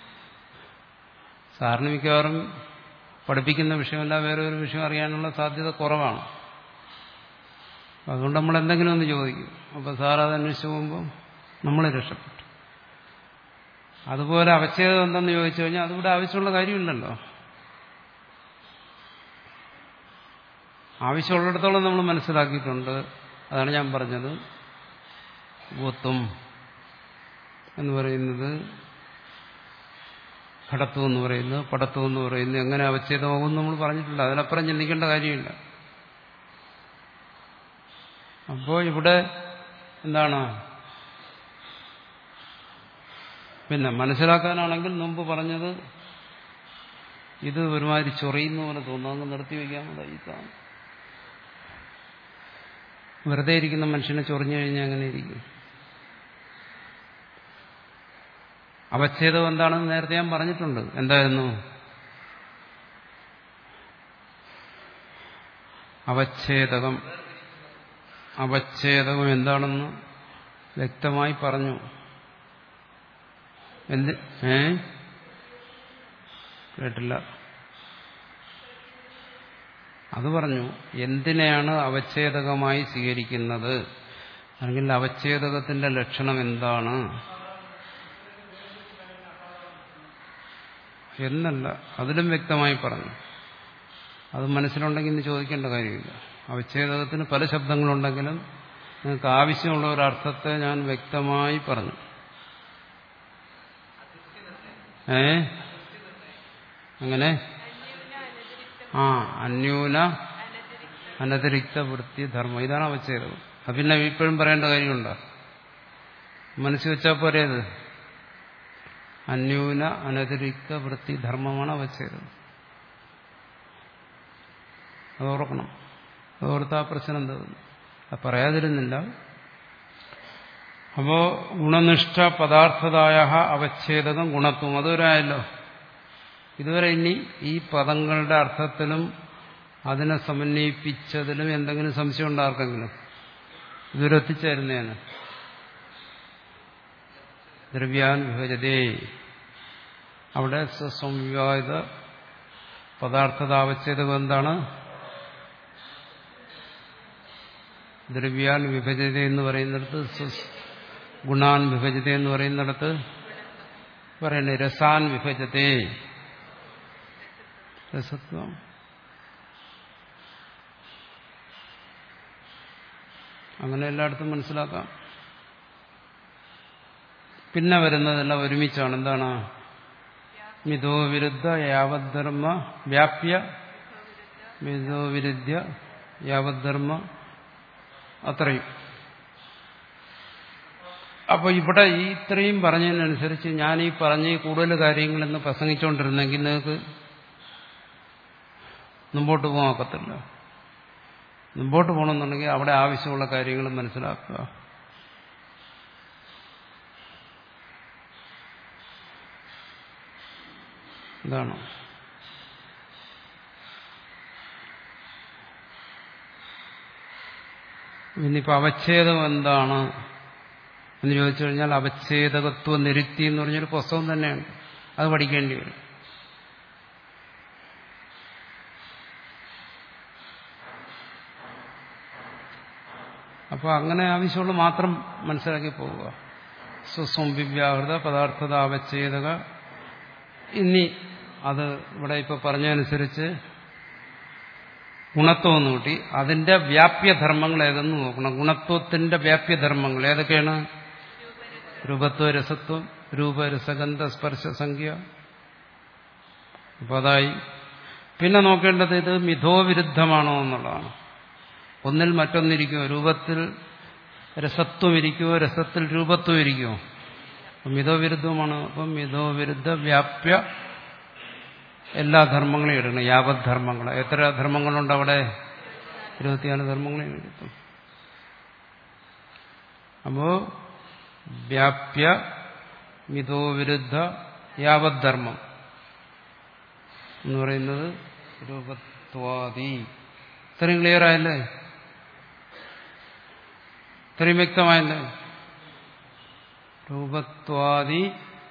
സാറിന് മിക്കവാറും പഠിപ്പിക്കുന്ന വിഷയമല്ല വേറെ ഒരു വിഷയം അറിയാനുള്ള സാധ്യത കുറവാണ്. അതുകൊണ്ട് നമ്മൾ എന്തെങ്കിലും ഒന്ന് ചോദിക്കും. അപ്പോൾ സാർ അത് അന്വേഷിച്ച് പോകുമ്പോൾ നമ്മൾ രക്ഷപ്പെട്ടു. അതുപോലെ അവച്ഛേദം എന്തെന്ന് ചോദിച്ചു കഴിഞ്ഞാൽ അതിവിടെ ആവശ്യമുള്ള കാര്യമില്ലല്ലോ. ആവശ്യമുള്ളിടത്തോളം നമ്മൾ മനസ്സിലാക്കിയിട്ടുണ്ട്. അതാണ് ഞാൻ പറഞ്ഞത്. ഭൂത്വം എന്ന് പറയുന്നത്, ഘടത്വം എന്ന് പറയുന്നത്, പടത്വം എന്ന് പറയുന്നത് എങ്ങനെ അവച്ഛേദമാകുമെന്ന് നമ്മൾ പറഞ്ഞിട്ടുണ്ട്. അതിനപ്പുറം ചിന്തിക്കേണ്ട കാര്യമില്ല. അപ്പോൾ ഇവിടെ എന്താണ്, പിന്നെ മനസ്സിലാക്കാനാണെങ്കിൽ മുമ്പ് പറഞ്ഞത് ഇത് ഒരുമാതിരി ചൊറിയുന്ന പോലെ തോന്നുന്നു, അങ്ങ് നിർത്തി വയ്ക്കാമോ? ഇതാണ് വെറുതെ ഇരിക്കുന്ന മനുഷ്യനെ ചൊറിഞ്ഞു കഴിഞ്ഞാൽ അങ്ങനെ ഇരിക്കും. അവച്ഛേദം എന്താണെന്ന് നേരത്തെ ഞാൻ പറഞ്ഞിട്ടുണ്ട്. എന്തായിരുന്നു അവച്ഛേദകം? അവച്ഛേദകം എന്താണെന്ന് വ്യക്തമായി പറഞ്ഞു. എന്ത് ഏ കേട്ടില്ല? അത് പറഞ്ഞു. എന്തിനെയാണ് അവച്ഛേദകമായി സ്വീകരിക്കുന്നത്, അല്ലെങ്കിൽ അവച്ഛേദകത്തിന്റെ ലക്ഷണം എന്താണ് എന്നല്ല, അതിലും വ്യക്തമായി പറഞ്ഞു. അത് മനസ്സിലുണ്ടെങ്കിൽ ഇന്ന് ചോദിക്കേണ്ട കാര്യമില്ല. അവച്ഛേദകത്തിന് പല ശബ്ദങ്ങളുണ്ടെങ്കിലും നിങ്ങൾക്ക് ആവശ്യമുള്ള ഒരർത്ഥത്തെ ഞാൻ വ്യക്തമായി പറഞ്ഞു. ഏ അങ്ങനെ ആ അന്യൂന അനതിരിക്ത വൃത്തി ധർമ്മം, ഇതാണ് അവച്ഛേദം. അത് പിന്നെ ഇപ്പോഴും പറയേണ്ട കാര്യമുണ്ടോ? മനസ്സിൽ വെച്ചാൽ പോരേത്. അന്യൂന അനതിരിക്ത വൃത്തി ധർമ്മമാണ് അവച്ഛേദം. അത് ഓർക്കണം. അത് ഓർത്താ പ്രശ്നം തോന്നുന്നു. അത് പറയാതിരുന്നില്ല. അപ്പോ ഗുണനിഷ്ഠ പദാർത്ഥതായ അവച്ഛേദകം ഗുണത്വം, അതുവരെയായല്ലോ. ഇതുവരെ ഇനി ഈ പദങ്ങളുടെ അർത്ഥത്തിലും അതിനെ സമന്വയിപ്പിച്ചതിലും എന്തെങ്കിലും സംശയം ഉണ്ടോ ആർക്കെങ്കിലും? ഇതുവരെ എത്തിച്ചേരുന്നതാണ്. ദ്രവ്യാൻ വിഭജതേ, അവിടെ സ്വസംവിവാഹിത പദാർത്ഥതാവച്ഛേദകം എന്താണ്? ദ്രവ്യാൻ വിഭജത എന്ന് പറയുന്നിടത്ത്, ഗുണാൻ വിഭജത എന്ന് പറയുന്നിടത്ത് പറയണ്ടേ രസാൻ വിഭജതേ, രസത്വം. അങ്ങനെ എല്ലായിടത്തും മനസ്സിലാക്കാം. പിന്നെ വരുന്നതെല്ലാം ഒരുമിച്ചാണ്. എന്താണ്? മിതോ വിരുദ്ധ യാവദ്ധർമ്മ വ്യാപ്യ, മിതോ വിരുദ്ധ യാവദ്ധർമ്മ, അത്രയും. അപ്പൊ ഇവിടെ ഈ ഇത്രയും പറഞ്ഞതിനനുസരിച്ച് ഞാൻ ഈ പറഞ്ഞ കൂടുതൽ കാര്യങ്ങളെന്ന് പ്രസംഗിച്ചുകൊണ്ടിരുന്നെങ്കിൽ നിങ്ങൾക്ക് മുമ്പോട്ട് പോകാൻ ഒക്കത്തില്ല. മുമ്പോട്ട് പോകണമെന്നുണ്ടെങ്കിൽ അവിടെ ആവശ്യമുള്ള കാര്യങ്ങൾ മനസ്സിലാക്കുക. ഇതാണ്. ഇനിയിപ്പോൾ അവച്ഛേദം എന്താണ് എന്ന് ചോദിച്ചു കഴിഞ്ഞാൽ അവച്ഛേദകത്വ നിരുക്തി എന്ന് പറഞ്ഞൊരു പുസ്തകം തന്നെയാണ്. അത് പഠിക്കേണ്ടി വരും. അപ്പോൾ അങ്ങനെ ആവശ്യമുള്ള മാത്രം മനസ്സിലാക്കി പോവുക. സ്വസംവിവ്യാഹൃത പദാർത്ഥത അവച്ഛേദക. ഇനി അത് ഇവിടെ ഇപ്പോൾ പറഞ്ഞതനുസരിച്ച് ഗുണത്വം എന്ന് കൂട്ടി. അതിന്റെ വ്യാപ്യധർമ്മങ്ങൾ ഏതെന്ന് നോക്കണം. ഗുണത്വത്തിന്റെ വ്യാപ്യധർമ്മങ്ങൾ ഏതൊക്കെയാണ്? രൂപത്വ, രസത്വം, രൂപരസഗന്ധ സ്പർശ സംഖ്യ. അപ്പോൾ അതായി. പിന്നെ നോക്കേണ്ടത് ഇത് മിഥോവിരുദ്ധമാണോ എന്നുള്ളതാണ്. ഒന്നിൽ മറ്റൊന്നിരിക്കുമോ? രൂപത്തിൽ രസത്വം ഇരിക്കുമോ? രസത്തിൽ രൂപത്വം ഇരിക്കുമോ? അപ്പം മിഥോവിരുദ്ധമാണ്. അപ്പം മിഥോവിരുദ്ധ വ്യാപ്യ എല്ലാ ധർമ്മങ്ങളെയും എടുക്കണം. യാവത് ധർമ്മങ്ങൾ. എത്ര ധർമ്മങ്ങളുണ്ട് അവിടെ? ഇരുപത്തിനാല് ധർമ്മങ്ങളെയും എടുക്കും. അപ്പോ വ്യാപ്യ മിഥോവിരുദ്ധ യാവത് ധർമ്മം എന്ന് പറയുന്നത് രൂപത്വാദി. ഇത്രയും ക്ലിയർ ആയല്ലേ? ഇത്രയും വ്യക്തമായല്ലേ? രൂപത്വാദി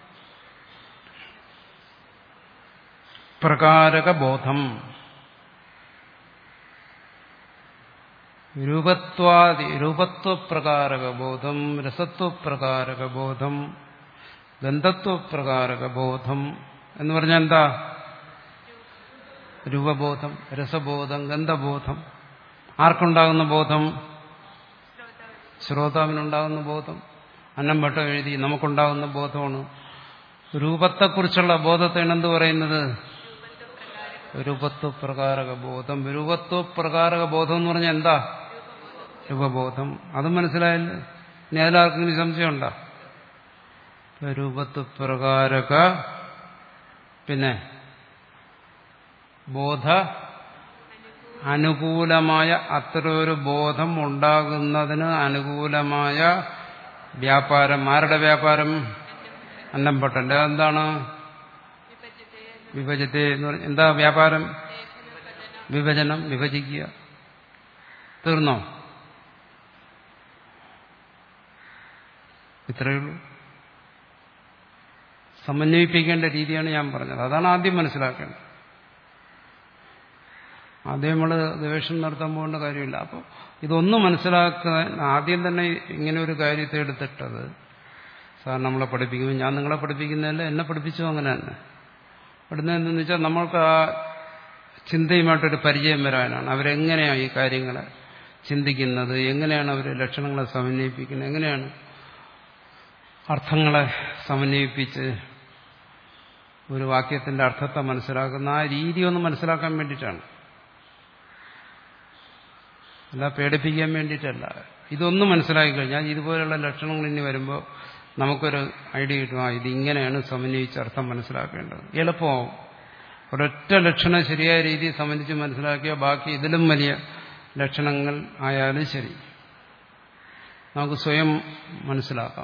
പ്രകാരകബോധം. രൂപത്വാദി രൂപത്വപ്രകാരകബോധം, രസത്വപ്രകാരകബോധം, ഗന്ധത്വപ്രകാരകബോധം എന്ന് പറഞ്ഞാൽ എന്താ? രൂപബോധം, രസബോധം, ഗന്ധബോധം. ആർക്കുണ്ടാകുന്ന ബോധം? ശ്രോതാവിനുണ്ടാകുന്ന ബോധം. അന്നംഭട്ടം എഴുതി നമുക്കുണ്ടാകുന്ന ബോധമാണ്. രൂപത്തെക്കുറിച്ചുള്ള ബോധത്തെയാണ് എന്ത് പറയുന്നത്? രൂപത്വപ്രകാരക ബോധം. രൂപത്വപ്രകാരക ബോധം എന്ന് പറഞ്ഞാൽ എന്താ? രൂപബോധം. അത് മനസ്സിലായല്ലേ? ഇനി അതിലാർക്കെങ്കിലും സംശയമുണ്ടോ? രൂപത്വപ്രകാരക പിന്നെ ബോധ അനുകൂലമായ അത്ര ഒരു ബോധം ഉണ്ടാകുന്നതിന് അനുകൂലമായ വ്യാപാരം. ആരുടെ വ്യാപാരം? അന്നംഭട്ടന്റെ. എന്താണ്? വിഭജത്തെ എന്ന് പറഞ്ഞ എന്താ വ്യാപാരം? വിഭജനം, വിഭജിക്കുക. തീർന്നോ? ഇത്രയേ ഉള്ളൂ. സമന്വയിപ്പിക്കേണ്ട രീതിയാണ് ഞാൻ പറഞ്ഞത്. അതാണ് ആദ്യം മനസ്സിലാക്കേണ്ടത്. ആദ്യം നമ്മൾ ഗവേഷണം നടത്താൻ പോകേണ്ട കാര്യമില്ല. അപ്പോൾ ഇതൊന്നും മനസ്സിലാക്കാൻ ആദ്യം തന്നെ ഇങ്ങനെ ഒരു കാര്യത്തെ എടുത്തിട്ടത് സാർ നമ്മളെ പഠിപ്പിക്കുമ്പോൾ ഞാൻ നിങ്ങളെ പഠിപ്പിക്കുന്നതല്ല, എന്നെ പഠിപ്പിച്ചു അങ്ങനെ തന്നെ. ഇവിടുന്ന് എന്തെന്ന് വെച്ചാൽ നമ്മൾക്ക് ആ ചിന്തയുമായിട്ടൊരു പരിചയം വരാനാണ്. അവരെങ്ങനെയാണ് ഈ കാര്യങ്ങളെ ചിന്തിക്കുന്നത്, എങ്ങനെയാണ് അവർ ലക്ഷണങ്ങളെ സമന്വയിപ്പിക്കുന്നത്, എങ്ങനെയാണ് അർത്ഥങ്ങളെ സമന്വയിപ്പിച്ച് ഒരു വാക്യത്തിന്റെ അർത്ഥത്തെ മനസ്സിലാക്കുന്ന ആ രീതി ഒന്ന് മനസ്സിലാക്കാൻ വേണ്ടിയിട്ടാണ്. അല്ല പേടിപ്പിക്കാൻ വേണ്ടിയിട്ടല്ല. ഇതൊന്നും മനസ്സിലാക്കി കഴിഞ്ഞാൽ ഇതുപോലെയുള്ള ലക്ഷണങ്ങൾ ഇനി വരുമ്പോൾ നമുക്കൊരു ഐഡിയ കിട്ടും. ആ ഇത് ഇങ്ങനെയാണ് സമന്വയിച്ച് അർത്ഥം മനസ്സിലാക്കേണ്ടത്. എളുപ്പമാവും. ഒരൊറ്റ ലക്ഷണം ശരിയായ രീതിയിൽ സംബന്ധിച്ച് മനസ്സിലാക്കിയാൽ ബാക്കി ഇതിലും വലിയ ലക്ഷണങ്ങൾ ആയാലും ശരി നമുക്ക് സ്വയം മനസ്സിലാക്കാം.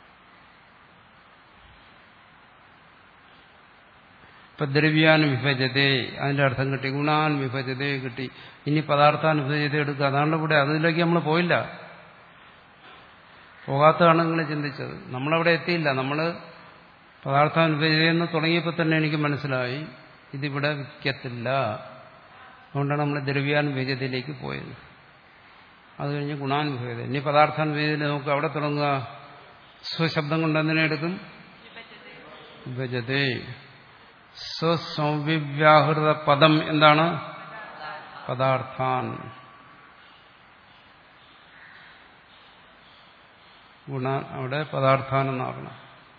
ഇപ്പൊ ദ്രവ്യാൻ വിഭജതേ അതിന്റെ അർത്ഥം കിട്ടി, ഗുണാൻ വിഭജതേ കിട്ടി. ഇനി പദാർത്ഥാൻ വിഭജത എടുക്കുക. അതാണ് ഇവിടെ. അതിലേക്ക് നമ്മൾ പോയില്ല. പോകാത്തതാണ് നിങ്ങൾ ചിന്തിച്ചത്. നമ്മളവിടെ എത്തിയില്ല. നമ്മൾ പദാർത്ഥാൻ വിഭജതയെന്ന് തുടങ്ങിയപ്പോൾ തന്നെ എനിക്ക് മനസ്സിലായി ഇതിവിടെ വിൽക്കത്തില്ല. അതുകൊണ്ടാണ് നമ്മൾ ദ്രവ്യാൻ വിഭജതയിലേക്ക് പോയത്. അത് കഴിഞ്ഞ് ഗുണാൻ വിഭജത. ഇനി പദാർത്ഥാൻ വിഭജത നമുക്ക് അവിടെ തുടങ്ങുക. സ്വശബ്ദം കൊണ്ട് എന്തിനെ എടുക്കും? വിഭജതേ. സ്വസംവിവ്യാഹൃത പദം എന്താണ്? പദാർത്ഥാൻ. ഗുണ അവിടെ പദാർത്ഥാൻ എന്നാകണം.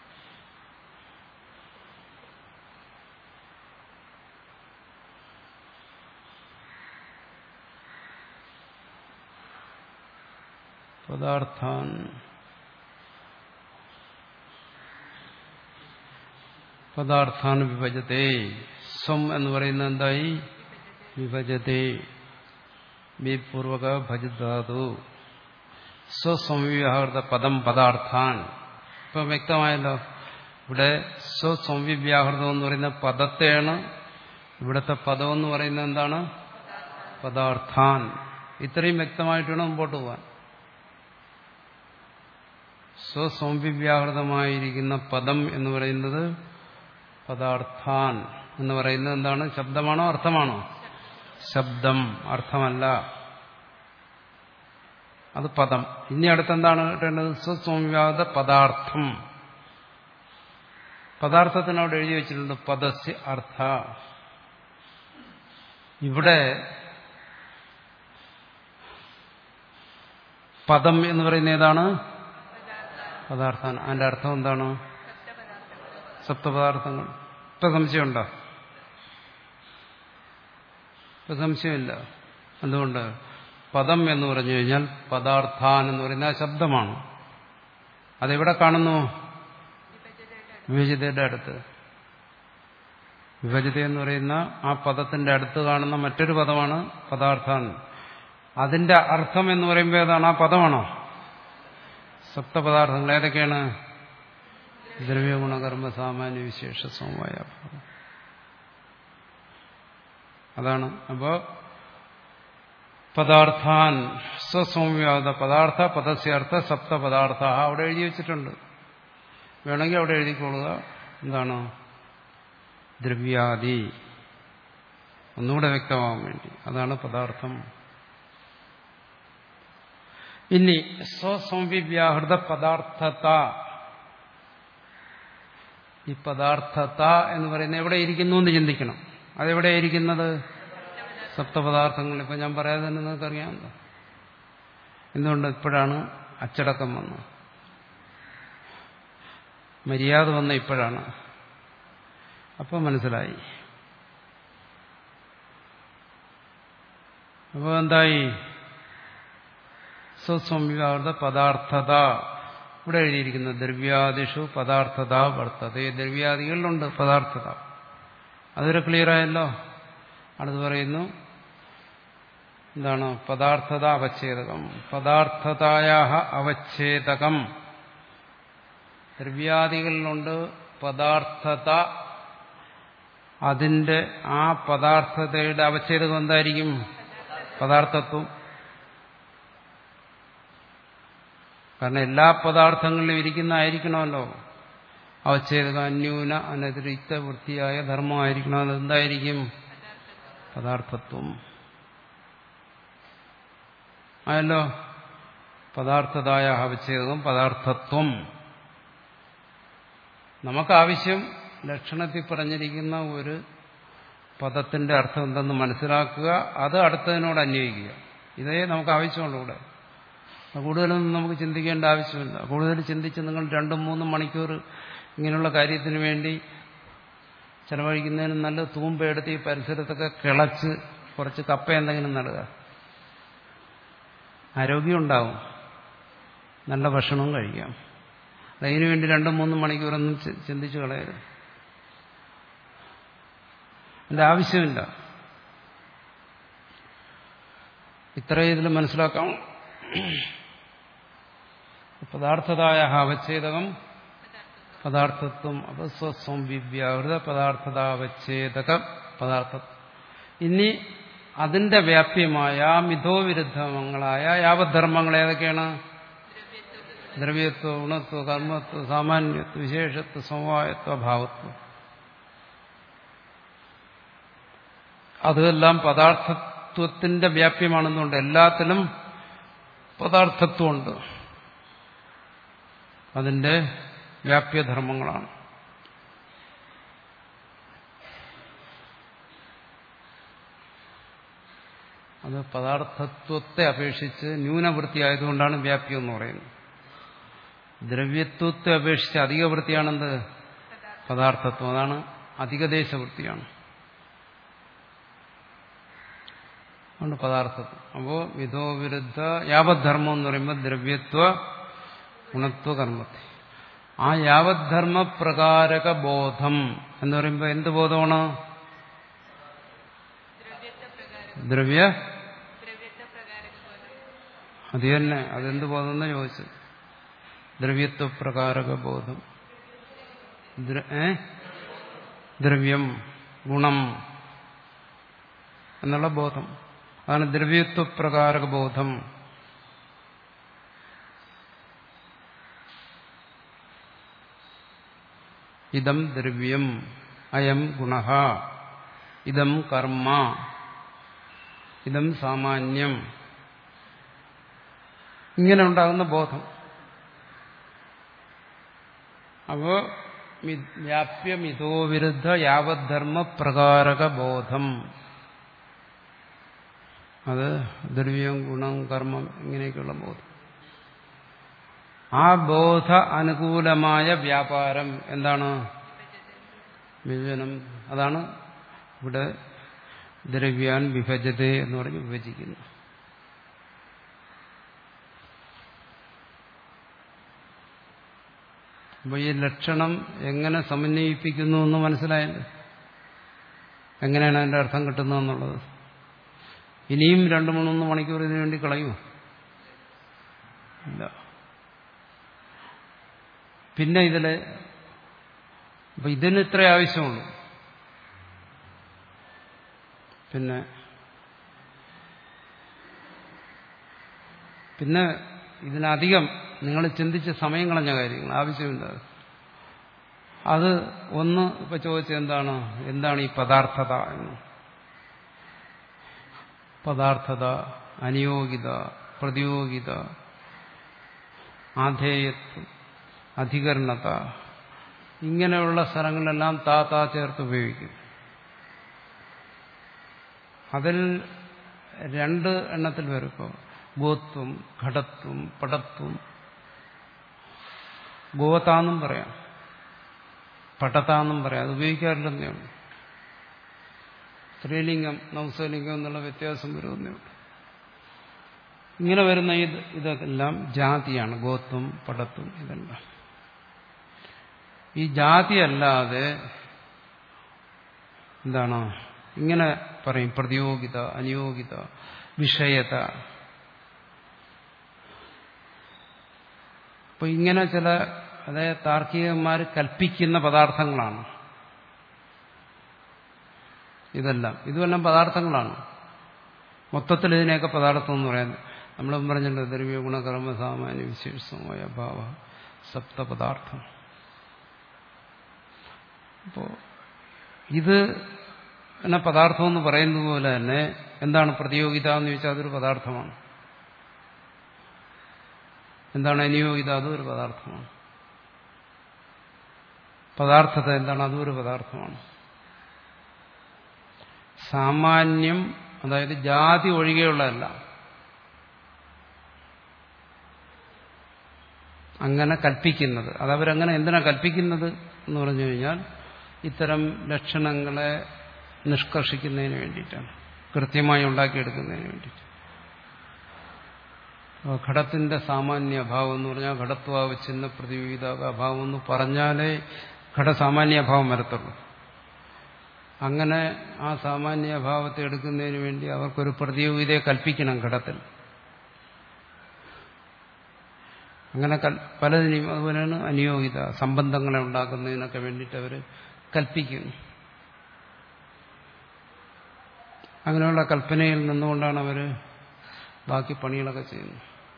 പദാർത്ഥാൻ പദാർത്ഥാൻ വിഭജതേ. സ്വം എന്ന് പറയുന്നത് എന്തായി? വിഭജതേ ബിപൂർവക ഭജിധാതു സ്വസംവ്യാഹൃത പദം പദാർത്ഥാൻ. ഇപ്പൊ വ്യക്തമായല്ലോ, ഇവിടെ സ്വസംവ്യാഹൃതം എന്ന് പറയുന്ന പദത്തെയാണ്, ഇവിടുത്തെ പദം എന്ന് പറയുന്നത് എന്താണ്? പദാർത്ഥാൻ. ഇത്രയും വ്യക്തമായിട്ട് വേണം മുമ്പോട്ട് പോകാൻ. സ്വസംവ്യാഹൃതമായിരിക്കുന്ന പദം എന്ന് പറയുന്നത് പദാർത്ഥാൻ എന്ന് പറയുന്നത് എന്താണ്? ശബ്ദമാണോ അർത്ഥമാണോ? ശബ്ദം, അർത്ഥമല്ല. അത് പദം. ഇനി അടുത്തെന്താണ് കിട്ടേണ്ടത്? സ്വസംവ്യാഹൃത പദാർത്ഥം. പദാർത്ഥത്തിന് അവിടെ എഴുതി വെച്ചിട്ടുണ്ട് പദസ്യ അർത്ഥ. ഇവിടെ പദം എന്ന് പറയുന്ന ഏതാണ്? പദാർത്ഥാണ്. അതിന്റെ അർത്ഥം എന്താണ്? സപ്തപദാർത്ഥങ്ങൾ. ഇപ്പൊ സംശയമുണ്ടോ? ഇപ്പൊ സംശയമില്ല. എന്തുകൊണ്ട്? പദം എന്ന് പറഞ്ഞു കഴിഞ്ഞാൽ പദാർത്ഥാൻ എന്ന് പറയുന്ന ആ ശബ്ദമാണ്. അതെവിടെ കാണുന്നു? വിഭജിതയുടെ അടുത്ത്. വിഭജിത എന്ന് പറയുന്ന ആ പദത്തിന്റെ അടുത്ത് കാണുന്ന മറ്റൊരു പദമാണ് പദാർത്ഥാൻ. അതിന്റെ അർത്ഥം എന്ന് പറയുമ്പോൾ ഏതാണ്? ആ പദമാണോ? സപ്തപദാർത്ഥങ്ങൾ ഏതൊക്കെയാണ്? ദ്രവ്യഗുണകർമ്മ സാമാന്യ വിശേഷ സമവായ. അതാണ്. അപ്പോ പദാർത്ഥാൻ സ്വസംവ്യാഹൃത പദാർത്ഥ പദസ്യാർത്ഥ സപ്തപദാർത്ഥ അവിടെ എഴുതി വെച്ചിട്ടുണ്ട്. വേണമെങ്കിൽ അവിടെ എഴുതിക്കൊള്ളുക. എന്താണ്? ദ്രവ്യാദി. ഒന്നുകൂടെ വ്യക്തമാകാൻ വേണ്ടി. അതാണ് പദാർത്ഥം. ഇനി സ്വസംവ്യാഹൃത പദാർത്ഥത. ഈ പദാർത്ഥത എന്ന് പറയുന്നത് എവിടെ ഇരിക്കുന്നു എന്ന് ചിന്തിക്കണം. അതെവിടെ ഇരിക്കുന്നത്? സപ്തപദാർത്ഥങ്ങൾ. ഇപ്പൊ ഞാൻ പറയാതെ തന്നെ നിങ്ങൾക്കറിയാമല്ലോ. എന്തുകൊണ്ട്? ഇപ്പോഴാണ് അച്ചടക്കം വന്നത്, മര്യാദ വന്ന ഇപ്പോഴാണ്. അപ്പൊ മനസ്സിലായി. അപ്പൊ എന്തായി? സ്വസംവ്യാഹൃത പദാർത്ഥത. ഇവിടെ എഴുതിയിരിക്കുന്ന ദ്രവ്യാദിഷു പദാർത്ഥത വർത്തതേ. ദ്രവ്യാദികളിലുണ്ട് പദാർത്ഥത. അതൊരു ക്ലിയറായല്ലോ. അടുത്ത് പറയുന്നു എന്താണ്? പദാർത്ഥത അവച്ഛേദകം. പദാർത്ഥതായ അവച്ഛേദകം. ദ്രവ്യാദികളിലുണ്ട് പദാർത്ഥത. അതിന്റെ ആ പദാർത്ഥതയുടെ അവച്ഛേദകം എന്തായിരിക്കും? പദാർത്ഥത്വം. കാരണം എല്ലാ പദാർത്ഥങ്ങളിലും ഇരിക്കുന്നതായിരിക്കണമല്ലോ അവച്ഛേദക. അന്യൂന അനതിരിക്ത വൃത്തിയായ ധർമ്മമായിരിക്കണം. അതെന്തായിരിക്കും? പദാർത്ഥത്വം ആയല്ലോ. പദാർത്ഥതായ അവച്ഛേദകം പദാർത്ഥത്വം. നമുക്കാവശ്യം ലക്ഷണത്തിൽ പറഞ്ഞിരിക്കുന്ന ഒരു പദത്തിന്റെ അർത്ഥം എന്തെന്ന് മനസ്സിലാക്കുക, അത് അടുത്തതിനോട് അന്വയിക്കുക. ഇതേ നമുക്ക് ആവശ്യമുള്ളൂ. ഇവിടെ കൂടുതലൊന്നും നമുക്ക് ചിന്തിക്കേണ്ട ആവശ്യമില്ല. കൂടുതൽ ചിന്തിച്ച് നിങ്ങൾ രണ്ടും മൂന്നും മണിക്കൂർ ഇങ്ങനെയുള്ള കാര്യത്തിന് വേണ്ടി ചെലവഴിക്കുന്നതിന് നല്ല തൂമ്പയെടുത്ത് ഈ പരിസരത്തൊക്കെ കിളച്ച് കുറച്ച് കപ്പ എന്തെങ്കിലും നടുക. ആരോഗ്യം ഉണ്ടാവും, നല്ല ഭക്ഷണവും കഴിക്കാം. അതിനു വേണ്ടി രണ്ടും മൂന്നും മണിക്കൂറൊന്നും ചിന്തിച്ചു കളയരുത്. അതിന്റെ ആവശ്യമില്ല. ഇത്രയും ഇതിൽ മനസ്സിലാക്കാം. പദാർത്ഥതായ അവച്ഛേദകം പദാർത്ഥത്വം. അപ്പൊ സ്വസംവ്യാഹൃത പദാർത്ഥതാവച്ഛേദക പദാർത്ഥം. ഇനി അതിന്റെ വ്യാപ്യമായ മിഥോവിരുദ്ധങ്ങളായ യാവദ്ധർമ്മങ്ങൾ ഏതൊക്കെയാണ്? ദ്രവ്യത്വ, ഗുണത്വ, കർമ്മത്വ, സാമാന്യത്വ, വിശേഷത്വ, സമവായത്വ, ഭാവത്വം. അതെല്ലാം പദാർത്ഥത്വത്തിന്റെ വ്യാപ്യമാണെന്നുണ്ട്. എല്ലാത്തിലും പദാർത്ഥത്വമുണ്ട്. അതിന്റെ വ്യാപ്യധർമ്മങ്ങളാണ്. അത് പദാർത്ഥത്വത്തെ അപേക്ഷിച്ച് ന്യൂനവൃത്തിയായതുകൊണ്ടാണ് വ്യാപ്യം എന്ന് പറയുന്നത്. ദ്രവ്യത്വത്തെ അപേക്ഷിച്ച് അധിക വൃത്തിയാണെന്ത്? പദാർത്ഥത്വം. അതാണ് അധികദേശവൃത്തിയാണ്. അതുകൊണ്ട് പദാർത്ഥത്വം. അപ്പോ വിധോ വിരുദ്ധ യാവദ്ധർമ്മം എന്ന് പറയുമ്പോൾ ദ്രവ്യത്വ, ഗുണത്വ, കർമ്മത്തെ. ആ യാവദ്ധർമ്മ പ്രകാരക ബോധം എന്ന് പറയുമ്പോൾ എന്ത് ബോധമാണ്? ദ്രവ്യ അത് തന്നെ. അതെന്ത് ബോധം എന്ന് ചോദിച്ചു. ദ്രവ്യത്വ പ്രകാരക ബോധം. ഏ ദ്രവ്യം ഗുണം എന്നുള്ള ബോധം, അതാണ് ദ്രവ്യത്വ പ്രകാരക ബോധം. ഇദം ദ്രവ്യം അയം ഗുണഃ ഇദം കർമ്മ ഇദം സാമാന്യം, ഇങ്ങനെ ഉണ്ടാകുന്ന ബോധം. അപ്പോ വ്യാപ്യമിതോ വിരുദ്ധ യാവദ്ധർമ്മ പ്രകാരക ബോധം, അത് ദ്രവ്യം ഗുണം കർമ്മം ഇങ്ങനെയൊക്കെയുള്ള ബോധം. ആ ബോധ അനുകൂലമായ വ്യാപാരം എന്താണ്? വിഭജനം. അതാണ് ഇവിടെ ദ്രവ്യാൻ വിഭജതേ എന്ന് പറഞ്ഞ് വിഭജിക്കുന്നു. അപ്പോൾ ഈ ലക്ഷണം എങ്ങനെ സമന്വയിപ്പിക്കുന്നു എന്ന് മനസ്സിലായല്ലോ. എങ്ങനെയാണ് അതിന്റെ അർത്ഥം കിട്ടുന്നതെന്നുള്ളത്. ഇനിയും രണ്ടു മൂന്നൊന്ന് മണിക്കൂർ ഇതിനു വേണ്ടി കളയുമോ? ഇല്ല. പിന്നെ ഇതിലെ അപ്പൊ ഇതിന് ഇത്ര ആവശ്യമുള്ളൂ. പിന്നെ പിന്നെ ഇതിനധികം നിങ്ങൾ ചിന്തിച്ച് സമയം കളഞ്ഞ കാര്യങ്ങൾ ആവശ്യമില്ല. അത് ഒന്ന് ഇപ്പൊ ചോദിച്ചത് എന്താണ് എന്താണ് ഈ പദാർത്ഥത എന്ന്. പദാർത്ഥത, അനിയോഗിത, പ്രതിയോഗിത, ആധേയത്വം, അധികരണത, ഇങ്ങനെയുള്ള സ്ഥലങ്ങളിലെല്ലാം താ താ ചേർത്ത് ഉപയോഗിക്കും. അതിൽ രണ്ട് എണ്ണത്തിൽ വരും. ഇപ്പോൾ ഗോത്വം, ഘടത്വം, പടത്വം. ഗോതാന്നും പറയാം, പടതാന്നും പറയാം. അത് ഉപയോഗിക്കാറില്ലെന്നേ ഉള്ളൂ. സ്ത്രീലിംഗം നൗസലിംഗം എന്നുള്ള വ്യത്യാസം വരുമെന്നേ ഉള്ളൂ. ഇങ്ങനെ വരുന്ന ഇത് ഇതെല്ലാം ജാതിയാണ്. ഗോത്വം, പടത്വം ഇതെല്ലാം. ഈ ജാതി അല്ലാതെ എന്താണ് ഇങ്ങനെ പറയും പ്രതിയോഗിത, അനിയോഗിത, വിഷയത. അപ്പൊ ഇങ്ങനെ ചില അതായത് താർക്കികന്മാർ കൽപ്പിക്കുന്ന പദാർത്ഥങ്ങളാണ് ഇതെല്ലാം. ഇതുമെല്ലാം പദാർത്ഥങ്ങളാണ്. മൊത്തത്തിൽ ഇതിനെയൊക്കെ പദാർത്ഥം എന്ന് പറയാൻ നമ്മളും പറഞ്ഞിട്ടുണ്ട്. ദ്രവ്യ ഗുണകർമ്മ സാമാന്യ വിശേഷമായ ഭാവ സപ്തപദാർത്ഥം. അപ്പോ ഇത് എന്നെ പദാർത്ഥം എന്ന് പറയുന്നത് പോലെ തന്നെ എന്താണ് പ്രതിയോഗിത എന്ന് ചോദിച്ചാൽ അതൊരു പദാർത്ഥമാണ്. എന്താണ് അനിയോഗിത? അതും ഒരു പദാർത്ഥമാണ്. പദാർത്ഥത എന്താണ്? അതും ഒരു പദാർത്ഥമാണ്. സാമാന്യം അതായത് ജാതി ഒഴികെയുള്ളതല്ല. അങ്ങനെ കൽപ്പിക്കുന്നത് അതവരങ്ങനെ എന്തിനാ കൽപ്പിക്കുന്നത് എന്ന് പറഞ്ഞു കഴിഞ്ഞാൽ ഇത്തരം ലക്ഷണങ്ങളെ നിഷ്കർഷിക്കുന്നതിന് വേണ്ടിയിട്ടാണ്, കൃത്യമായി ഉണ്ടാക്കിയെടുക്കുന്നതിന് വേണ്ടിയിട്ട്. ഘടത്തിന്റെ സാമാന്യ അഭാവം എന്ന് പറഞ്ഞാൽ ഘടത്വാവച്ഛിന്ന പ്രതിയോഗിത അഭാവം എന്ന് പറഞ്ഞാലേ ഘടസാമാന്യ അഭാവം വരത്തുള്ളൂ. അങ്ങനെ ആ സാമാന്യ അഭാവത്തെ എടുക്കുന്നതിന് വേണ്ടി അവർക്കൊരു പ്രതിയോഗിതയെ കൽപ്പിക്കണം ഘടത്തിൽ. അങ്ങനെ പലതിനെയും അതുപോലെയാണ് അനിയോഗിത സംബന്ധങ്ങളെ ഉണ്ടാക്കുന്നതിനൊക്കെ വേണ്ടിയിട്ട് അവർ കൽപ്പിക്കുന്നു. അങ്ങനെയുള്ള കൽപ്പനയിൽ നിന്നുകൊണ്ടാണ് അവർ ബാക്കി പണികളൊക്കെ ചെയ്യുന്നത്.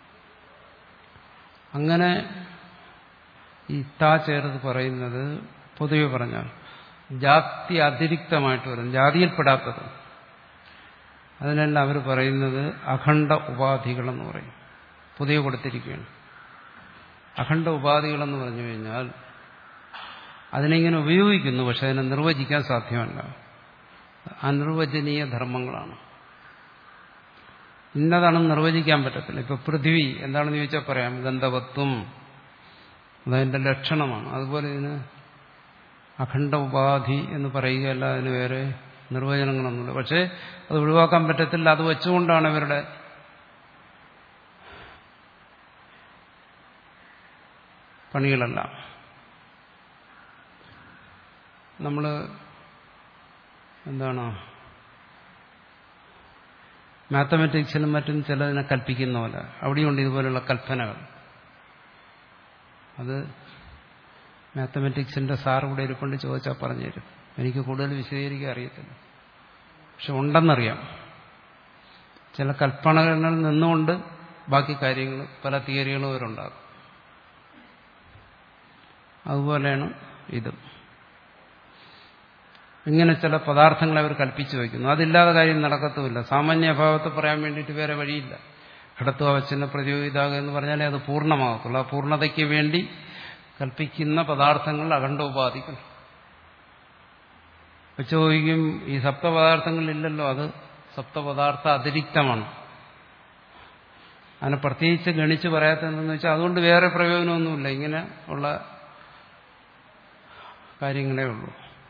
അങ്ങനെ ഈ താ ചേർത്ത് പറയുന്നത് പൊതുവെ പറഞ്ഞാൽ ജാതി അതിരിക്തമായിട്ട് വരും, ജാതിയിൽപ്പെടാത്തത്. അതിനെല്ലാം അവർ പറയുന്നത് അഖണ്ഡ ഉപാധികളെന്ന് പറയും. പൊതുവെ കൊടുത്തിരിക്കുകയാണ്. അഖണ്ഡ ഉപാധികളെന്ന് പറഞ്ഞു കഴിഞ്ഞാൽ അതിനെങ്ങനെ ഉപയോഗിക്കുന്നു, പക്ഷെ അതിനെ നിർവചിക്കാൻ സാധ്യമല്ല. അനിർവചനീയ ധർമ്മങ്ങളാണ്. ഇന്നതാണെന്ന് നിർവചിക്കാൻ പറ്റത്തില്ല. ഇപ്പൊ പൃഥ്വി എന്താണെന്ന് ചോദിച്ചാൽ പറയാം ഗന്ധവത്വം, അതതിന്റെ ലക്ഷണമാണ്. അതുപോലെ ഇതിന് അഖണ്ഡ ഉപാധി എന്ന് പറയുകയല്ല, അതിന് വേറെ നിർവചനങ്ങളൊന്നുമില്ല. പക്ഷെ അത് ഒഴിവാക്കാൻ പറ്റത്തില്ല. അത് വെച്ചുകൊണ്ടാണ് ഇവരുടെ പണികളെല്ലാം. നമ്മൾ എന്താണ് മാത്തമാറ്റിക്സിലും മറ്റും ചിലതിനെ കൽപ്പിക്കുന്ന പോലെ അവിടെയുണ്ട് ഇതുപോലുള്ള കൽപ്പനകൾ. അത് മാത്തമാറ്റിക്സിന്റെ സാർ ഇവിടെ ഇരിക്കൊണ്ട് ചോദിച്ചാൽ പറഞ്ഞുതരും. എനിക്ക് കൂടുതൽ വിശദീകരിക്കാൻ അറിയത്തില്ല, പക്ഷെ ഉണ്ടെന്നറിയാം. ചില കൽപ്പനകളിൽ നിന്നുകൊണ്ട് ബാക്കി കാര്യങ്ങൾ പല തിയറികളും അവരുണ്ടാകും. അതുപോലെയാണ് ഇതും. ഇങ്ങനെ ചില പദാർത്ഥങ്ങളെ അവർ കൽപ്പിച്ചു വയ്ക്കുന്നു. അതില്ലാതെ കാര്യം നടക്കത്തുമില്ല. സാമാന്യ അഭാവത്തെ പറയാൻ വേണ്ടിയിട്ട് വേറെ വഴിയില്ല. ഘടത്വ അവച്ഛിന്ന പ്രതിയോഗിതാക എന്ന് പറഞ്ഞാലേ അത് പൂർണ്ണമാകത്തുള്ളൂ. ആ പൂർണ്ണതയ്ക്ക് വേണ്ടി കൽപ്പിക്കുന്ന പദാർത്ഥങ്ങൾ അഖണ്ഡോപാധികൾ. ചോദിക്കും, ഈ സപ്തപദാർത്ഥങ്ങളില്ലല്ലോ, അത് സപ്തപദാർത്ഥ അതിരിക്തമാണ്. അതിനെ പ്രത്യേകിച്ച് ഗണിച്ച് പറയാത്തതെന്ന് വെച്ചാൽ അതുകൊണ്ട് വേറെ പ്രയോജനമൊന്നുമില്ല. ഇങ്ങനെ ഉള്ള കാര്യങ്ങളേ ഉള്ളൂ.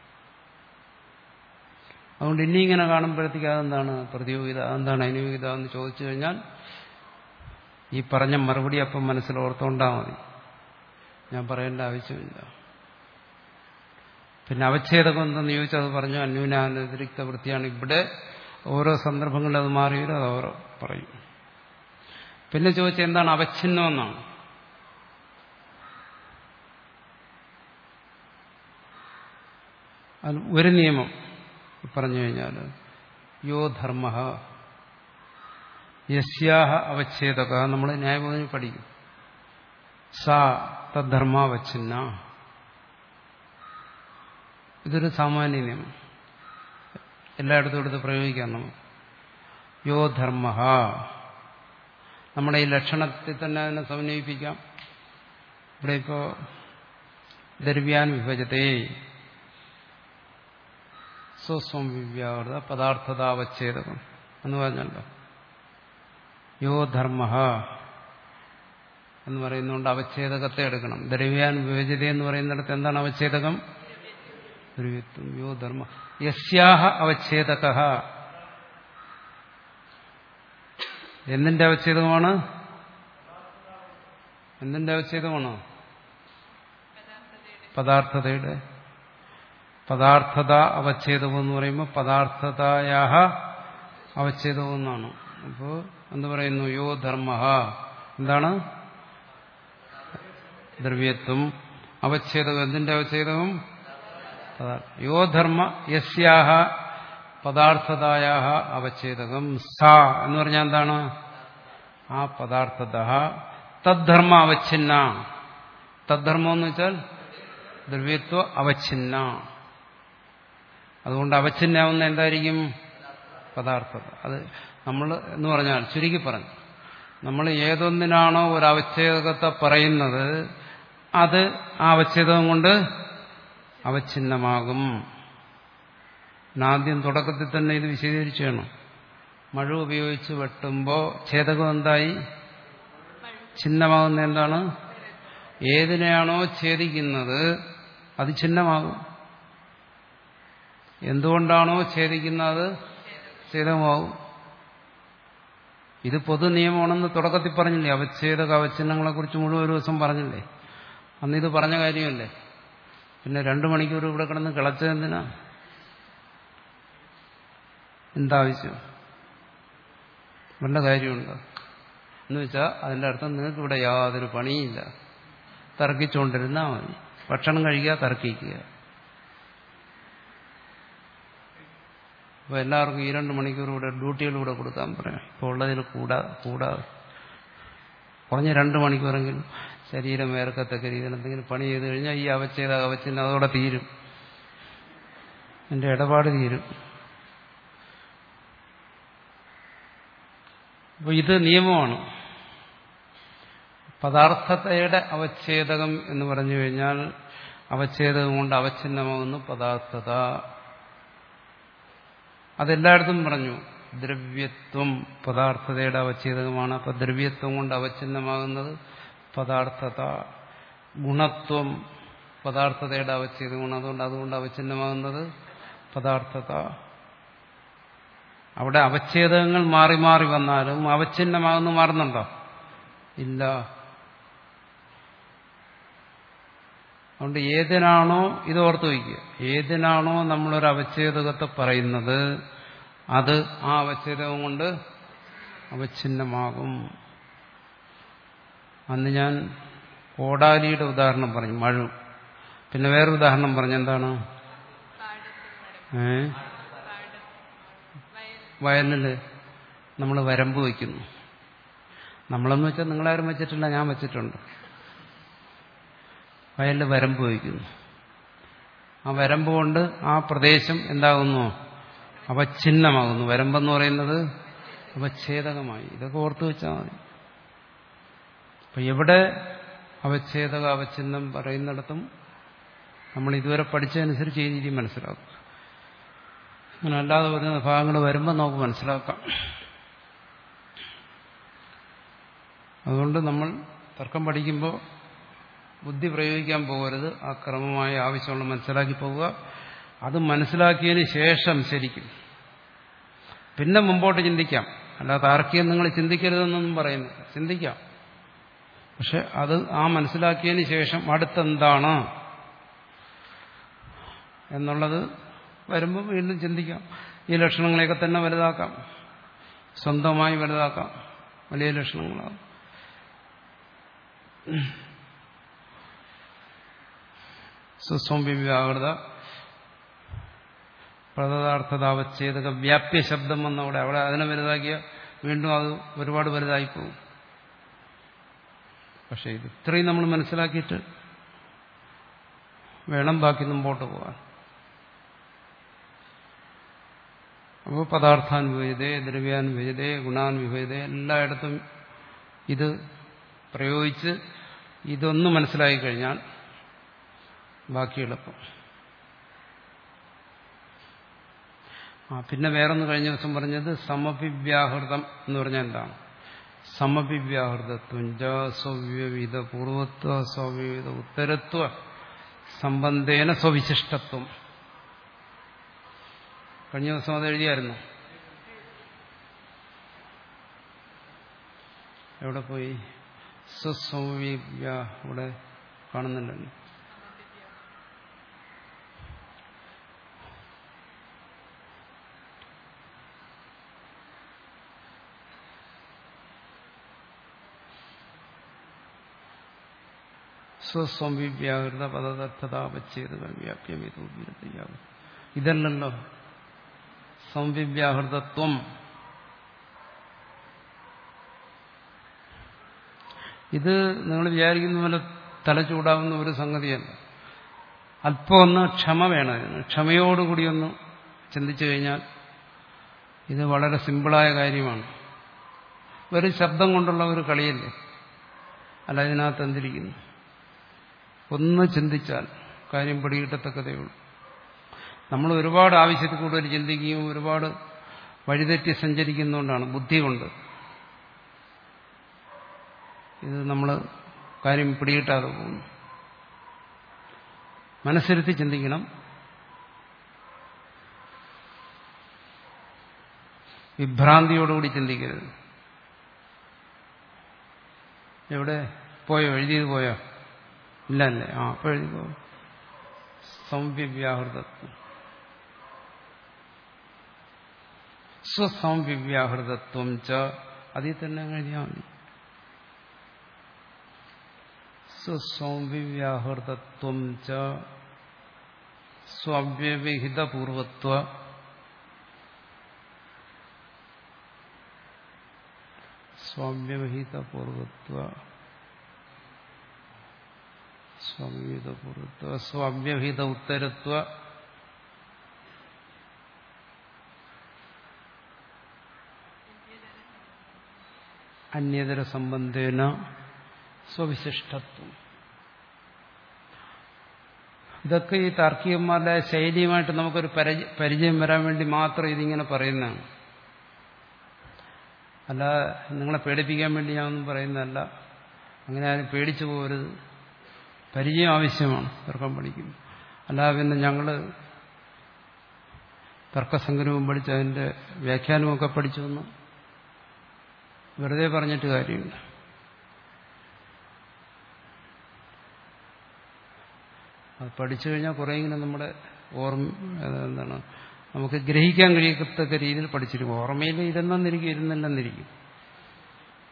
അതുകൊണ്ട് ഇനി ഇങ്ങനെ കാണുമ്പോഴത്തേക്ക് അതെന്താണ് പ്രതിയോഗിത, അതെന്താണ് അനുയോഗിത എന്ന് ചോദിച്ചു കഴിഞ്ഞാൽ ഈ പറഞ്ഞ മറുപടി അപ്പം മനസ്സിൽ ഓർത്തുകൊണ്ടാൽ മതി. ഞാൻ പറയേണ്ട ആവശ്യമില്ല. പിന്നെ അവച്ഛേദകം എന്തെന്ന് ചോദിച്ചാൽ അത് പറഞ്ഞു അന്യൂനാനതിരിക്ത വൃത്തിയാണ്. ഇവിടെ ഓരോ സന്ദർഭങ്ങളിൽ അത് മാറി വരും, അത് ഓരോ പറയും. പിന്നെ ചോദിച്ചാൽ എന്താണ് അവച്ഛിന്നം എന്നാണ്. അത് ഒരു നിയമം പറഞ്ഞു കഴിഞ്ഞാൽ യോ ധർമ്മ യസ്യാഹ അവച്ഛേദക, നമ്മൾ ന്യായബോധന പഠിക്കും. സാ തദ്ധർമാവച്ഛിന്ന. ഇതൊരു സാമാന്യ നിയമം, എല്ലായിടത്തും എടുത്ത് പ്രയോഗിക്കാം നമുക്ക്. യോ ധർമ്മ, നമ്മുടെ ഈ ലക്ഷണത്തിൽ തന്നെ അതിനെ സമന്വയിപ്പിക്കാം. ഇവിടെ ഇപ്പോ ദ്രവ്യാൻ വിഭജത്തെ സ്വസ്വം വിവ്യാവൃത പദാർത്ഥതാവച്ഛേദകം എന്ന് പറഞ്ഞല്ലോ. യോ ധർമ്മ എന്ന് പറയുന്നതുകൊണ്ട് അവച്ഛേദകത്തെ എടുക്കണം. ദ്രവ്യാൻ വിഭജത എന്ന് പറയുന്നിടത്ത് എന്താണ് അവച്ഛേദകം? ദ്രവ്യത്വം. യോ ധർമ്മ യസ്യാഹ അവച്ഛേദക. എന്തിന്റെ അവച്ഛേദമാണ്? എന്തിന്റെ അവച്ഛേദമാണോ? പദാർത്ഥതയുടെ. പദാർത്ഥത അവച്ഛേദം എന്ന് പറയുമ്പോൾ പദാർത്ഥതായാഹ അവച്ഛേദം എന്നാണ്. അപ്പോ എന്ത് പറയുന്നു? യോ ധർമ്മ എന്താണ്? ദ്രവ്യത്വം. അവച്ഛേദകം എന്തിന്റെ അവച്ഛേദകം? യോ ധർമ്മ യസ്യാഹ പദാർത്ഥതായാഹ അവച്ഛേദകം. സാ എന്ന് പറഞ്ഞാൽ എന്താണ്? ആ പദാർത്ഥത തദ്ധർമ്മ അവച്ഛിന്ന. തദ്ധർമ്മം എന്ന് വെച്ചാൽ ദ്രവ്യത്വ അവച്ഛിന്ന. അതുകൊണ്ട് അവച്ഛിന്നാവുന്ന എന്തായിരിക്കും? പദാർത്ഥത. അത് നമ്മൾ എന്ന് പറഞ്ഞാൽ ചുരുക്കി പറഞ്ഞു, നമ്മൾ ഏതൊന്നിനാണോ ഒരു അവച്ഛേദകത്തെ പറയുന്നത് അത് ആ അവച്ഛേദകം കൊണ്ട് അവച്ഛിന്നമാകും. ആദ്യം തുടക്കത്തിൽ തന്നെ ഇത് വിശദീകരിച്ചു വേണം. മഴ ഉപയോഗിച്ച് വെട്ടുമ്പോൾ ഛേദകം എന്തായി? ഛിന്നമാകുന്ന എന്താണ്? ഏതിനെയാണോ ഛേദിക്കുന്നത് അത് ഛിന്നമാകും. എന്തുകൊണ്ടാണോ ഛേദിക്കുന്നത് ഛേദമാകും. ഇത് പൊതു നിയമമാണെന്ന് തുടക്കത്തിൽ പറഞ്ഞില്ലേ? അവച്ഛേദക അവച്ഛിന്നങ്ങളെ കുറിച്ച് മുഴുവൻ ഒരു ദിവസം പറഞ്ഞില്ലേ? അന്ന് ഇത് പറഞ്ഞ കാര്യമല്ലേ? പിന്നെ രണ്ടു മണിക്കൂർ ഇവിടെ കിടന്ന് കിളച്ചതെന്തിനാ? എന്താവശ്യം? വല്ല കാര്യമുണ്ടോ എന്ന് വെച്ചാൽ അതിൻ്റെ അർത്ഥം നിങ്ങൾക്ക് ഇവിടെ യാതൊരു പണിയില്ല, തർക്കിച്ചുകൊണ്ടിരുന്നാൽ മതി. ഭക്ഷണം കഴിക്കുക, തർക്കിക്കുക. അപ്പോൾ എല്ലാവർക്കും ഈ രണ്ട് മണിക്കൂർ ഇവിടെ ഡ്യൂട്ടികളിലൂടെ കൊടുക്കാൻ പറയാം. ഇപ്പോൾ ഉള്ളതിൽ കൂടാ കൂടാതെ കുറഞ്ഞ രണ്ട് മണിക്കൂറെങ്കിലും ശരീരം വേർക്കത്തക്ക രീതിയിൽ എന്തെങ്കിലും പണി ചെയ്ത് കഴിഞ്ഞാൽ ഈ അവച്ഛേദ അവച്ഛിന്ന അതോടെ തീരും, എൻ്റെ ഇടപാട് തീരും. അപ്പോൾ ഇത് നിയമമാണ്. പദാർത്ഥതയുടെ അവച്ഛേദകം എന്ന് പറഞ്ഞു കഴിഞ്ഞാൽ അവച്ഛേദകം കൊണ്ട് അവച്ഛിന്നമാകുന്നു പദാർത്ഥത. അതെല്ലായിടത്തും പറഞ്ഞു. ദ്രവ്യത്വം പദാർത്ഥതയുടെ അവച്ഛേദകമാണ്. അപ്പൊ ദ്രവ്യത്വം കൊണ്ട് അവച്ഛിന്നമാകുന്നത് പദാർത്ഥത. ഗുണത്വം പദാർത്ഥതയുടെ അവച്ഛേദമാണ്. അതുകൊണ്ട് അതുകൊണ്ട് അവച്ഛിന്നമാകുന്നത് പദാർത്ഥത. അവിടെ അവച്ഛേദങ്ങൾ മാറി മാറി വന്നാലും അവച്ഛിന്നമാകുന്നു മാറുന്നുണ്ടോ? ഇല്ല. അതുകൊണ്ട് ഏതിനാണോ, ഇത് ഓർത്തു വയ്ക്കുക, ഏതിനാണോ നമ്മളൊരു അവച്ഛേദകത്തെ പറയുന്നത് അത് ആ അവച്ഛേദകം കൊണ്ട് അവച്ഛിന്നമാകും. അന്ന് ഞാൻ കോടാലിയുടെ ഉദാഹരണം പറഞ്ഞു, മഴ. പിന്നെ വേറൊരു ഉദാഹരണം പറഞ്ഞു, എന്താണ്? ഏ വയലില് നമ്മൾ വരമ്പ് വയ്ക്കുന്നു. നമ്മളെന്ന് വെച്ചാൽ നിങ്ങളാരും വെച്ചിട്ടില്ല, ഞാൻ വെച്ചിട്ടുണ്ട്. വയലിൽ വരമ്പ് വയ്ക്കുന്നു. ആ വരമ്പ് കൊണ്ട് ആ പ്രദേശം എന്താകുന്നു? അവച്ഛിന്നമാകുന്നു. വരമ്പെന്ന് പറയുന്നത് അവച്ഛേദകമായി. ഇതൊക്കെ ഓർത്തു വെച്ചാൽ മതി. അപ്പൊ എവിടെ അവച്ഛേദക അവച്ഛിന്നം പറയുന്നിടത്തും നമ്മൾ ഇതുവരെ പഠിച്ചതനുസരിച്ച് ഈ രീതി മനസ്സിലാക്കും. അങ്ങനെ അല്ലാതെ വരുന്ന ഭാഗങ്ങൾ വരുമ്പോൾ നമുക്ക് മനസ്സിലാക്കാം. അതുകൊണ്ട് നമ്മൾ തർക്കം പഠിക്കുമ്പോൾ ബുദ്ധി പ്രയോഗിക്കാൻ പോകരുത്. ആ ക്രമമായി ആവശ്യമുള്ള മനസ്സിലാക്കി പോവുക. അത് മനസ്സിലാക്കിയതിന് ശേഷം ശരിക്കും പിന്നെ മുമ്പോട്ട് ചിന്തിക്കാം. അല്ലാതെ താർക്കികം നിങ്ങൾ ചിന്തിക്കരുതെന്നൊന്നും പറയുന്നില്ല, ചിന്തിക്കാം. പക്ഷെ അത് ആ മനസ്സിലാക്കിയതിന് ശേഷം അടുത്തെന്താണ് എന്നുള്ളത് വരുമ്പോൾ വീണ്ടും ചിന്തിക്കാം. ഈ ലക്ഷണങ്ങളെയൊക്കെ തന്നെ വലുതാക്കാം, സ്വന്തമായി വലുതാക്കാം, വലിയ ലക്ഷണങ്ങളാകും. സുസ്വംവ്യാകൃത പ്രദാർത്ഥതാവച്ഛേദക വ്യാപ്യ ശബ്ദം വന്നവിടെ അവിടെ അതിനെ വലുതാക്കിയ വീണ്ടും അത് ഒരുപാട് വലുതായി പോകും. പക്ഷെ ഇത് ഇത്രയും നമ്മൾ മനസ്സിലാക്കിയിട്ട് വേണം ബാക്കി മുമ്പോട്ട് പോകാൻ. അപ്പോൾ പദാർത്ഥാൻ വിഭജതേ, ദ്രവ്യാൻ വിഭജതേ, ഗുണാൻ വിഭജതേ, എല്ലായിടത്തും ഇത് പ്രയോഗിച്ച് ഇതൊന്ന് മനസ്സിലാക്കി കഴിഞ്ഞാൽ ബാക്കി എളുപ്പം. ആ പിന്നെ വേറൊന്ന് കഴിഞ്ഞ ദിവസം പറഞ്ഞത് സമപിവ്യാഹൃതം എന്ന് പറഞ്ഞാൽ എന്താണ്? സമപിവ്യാഹൃതത്വം സ്വവ്യവിധ പൂർവത്വ സ്വവ്യവിധ ഉത്തരത്വ സംബന്ധേന സ്വവിശിഷ്ടത്വം. കഴിഞ്ഞ ദിവസം അത് എഴുതിയായിരുന്നു. എവിടെ പോയി? സ്വസ്വവ്യ ഇവിടെ കാണുന്നില്ലല്ലോ. സ്വസ്വംവ്യാഹൃത പദാർത്ഥതാപച്ഛേദ വ്യാപ്യം ഇതൂപീരതയാകും. ഇതല്ലല്ലോ സംവിവ്യാഹൃതത്വം. ഇത് നിങ്ങൾ വിചാരിക്കുന്ന പോലെ തലചൂടാവുന്ന ഒരു സംഗതിയല്ല. അല്പം ഒന്ന് ക്ഷമ വേണം. ഇതിന് ക്ഷമയോടുകൂടി ഒന്ന് ചിന്തിച്ചു കഴിഞ്ഞാൽ ഇത് വളരെ സിമ്പിളായ കാര്യമാണ്. ഒരു ശബ്ദം കൊണ്ടുള്ള ഒരു കളിയല്ലേ. അല്ല, ഇതിനകത്ത് എന്തിരിക്കുന്നു? ഒന്ന് ചിന്തിച്ചാൽ കാര്യം പിടികിട്ടത്തക്കതേ ഉള്ളൂ. നമ്മൾ ഒരുപാട് ആവശ്യത്തിൽ കൂടുതൽ ചിന്തിക്കുകയും ഒരുപാട് വഴിതെറ്റി സഞ്ചരിക്കുന്നതുകൊണ്ടാണ്, ബുദ്ധി കൊണ്ട് ഇത് നമ്മൾ കാര്യം പിടികിട്ടാതെ പോകുന്നു. മനസ്സിരുത്തി ചിന്തിക്കണം. വിഭ്രാന്തിയോടുകൂടി ചിന്തിക്കരുത്. എവിടെ പോയോ? എഴുതിയത് പോയോ? ഇല്ല അല്ലേ? ആ അപ്പോൾ എഴുതി പോ. സംവിവ്യാഹൃതത്വം, സ്വസംവിവ്യാഹൃതത്വം ച, അതിൽ തന്നെ എഴുതിയാൽ മതി. സ്വസംവിവ്യാഹൃതത്വം ച സ്വവ്യവിഹിതപൂർവത്വ സ്വവ്യവിഹിതപൂർവത്വ സ്വവ്യവിഹിതപൂർവത്വ സ്വവ്യവിഹിത ഉത്തരത്വ അന്യതര സംബന്ധേന സ്വവിശിഷ്ടത്വം. ഇതൊക്കെ ഈ താർക്കികന്മാരുടെ ശൈലിയുമായിട്ട് നമുക്കൊരു പരിചയം വരാൻ വേണ്ടി മാത്രം ഇതിങ്ങനെ പറയുന്നതാണ്. അല്ല, നിങ്ങളെ പേടിപ്പിക്കാൻ വേണ്ടി ഞാനൊന്നും പറയുന്നതല്ല. അങ്ങനെ ആരും പേടിച്ചു പോകരുത്. പരിചയം ആവശ്യമാണ് തർക്കം പഠിക്കും. അല്ലാതെ പിന്നെ ഞങ്ങൾ തർക്കസംഗ്രഹവും പഠിച്ച് അതിൻ്റെ വ്യാഖ്യാനമൊക്കെ പഠിച്ചു വന്ന് വെറുതെ പറഞ്ഞിട്ട് കാര്യമില്ല. അത് പഠിച്ചു കഴിഞ്ഞാൽ കുറേയെങ്കിലും നമ്മുടെ ഓർമ്മ എന്താണ് നമുക്ക് ഗ്രഹിക്കാൻ കഴിയത്തക്ക രീതിയിൽ പഠിച്ചിരിക്കും. ഓർമ്മയിൽ ഇരുന്നെന്നിരിക്കും, ഇരുന്നില്ലെന്നിരിക്കും.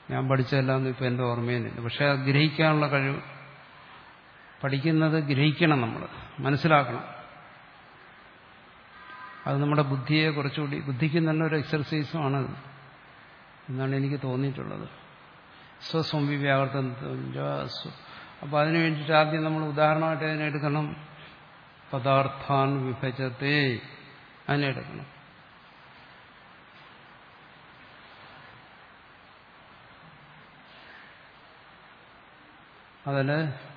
ഞാൻ പഠിച്ചതെല്ലാം ഇപ്പം എൻ്റെ ഓർമ്മയിലില്ല. പക്ഷെ അത് ഗ്രഹിക്കാനുള്ള കഴിവ്, പഠിക്കുന്നത് ഗ്രഹിക്കണം, നമ്മൾ മനസ്സിലാക്കണം. അത് നമ്മുടെ ബുദ്ധിയെ കുറച്ചുകൂടി, ബുദ്ധിക്ക് നല്ലൊരു എക്സർസൈസുമാണത് എന്നാണ് എനിക്ക് തോന്നിയിട്ടുള്ളത്. സ്വസംവിവ്യാവർത്തം. അപ്പോൾ അതിനു വേണ്ടിയിട്ട് ആദ്യം നമ്മൾ ഉദാഹരണമായിട്ട് അതിനെടുക്കണം. പദാർത്ഥാൻ വിഭജത്തെ, അതിനെടുക്കണം. അതില്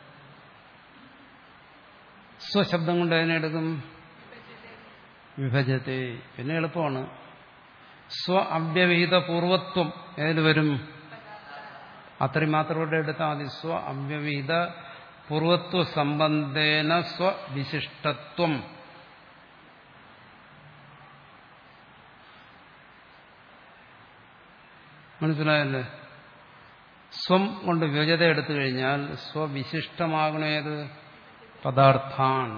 സ്വശബ്ദം കൊണ്ട് അതിനെടുക്കും വിഭജത്തെ. പിന്നെ എളുപ്പമാണ്. സ്വ അവ്യവഹിത പൂർവത്വം ഏതിൽ വരും? അത്രയും മാത്രം ഇവിടെ എടുത്താൽ മതി. സ്വ അവ്യവഹിത പൂർവത്വ സംബന്ധേന സ്വവിശിഷ്ടത്വം. മനസ്സിലായല്ലേ? സ്വം കൊണ്ട് വിഭജത എടുത്തു കഴിഞ്ഞാൽ സ്വവിശിഷ്ടമാകണേത്? പദാർത്ഥാൻ.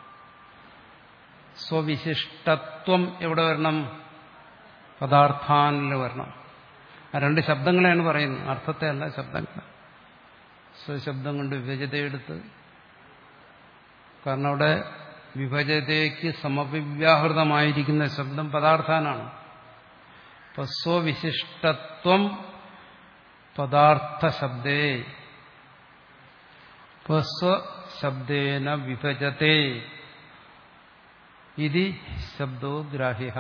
സ്വവിശിഷ്ടത്വം എവിടെ വരണം? പദാർത്ഥാനിൽ വരണം. ആ രണ്ട് ശബ്ദങ്ങളെയാണ് പറയുന്നത്, അർത്ഥത്തെ അല്ല, ശബ്ദങ്ങൾ. സ്വശബ്ദം കൊണ്ട് വിഭജതയെടുത്ത്, കാരണം അവിടെ വിഭജതയ്ക്ക് സമവിവ്യാഹൃതമായിരിക്കുന്ന ശബ്ദം പദാർത്ഥാനാണ്. അപ്പൊ സ്വവിശിഷ്ടത്വം പദാർത്ഥ ശബ്ദേ സ്വശബ്ദേന വിഭജത്തെ ഇതി ശബ്ദോ ഗ്രാഹ്യഃ.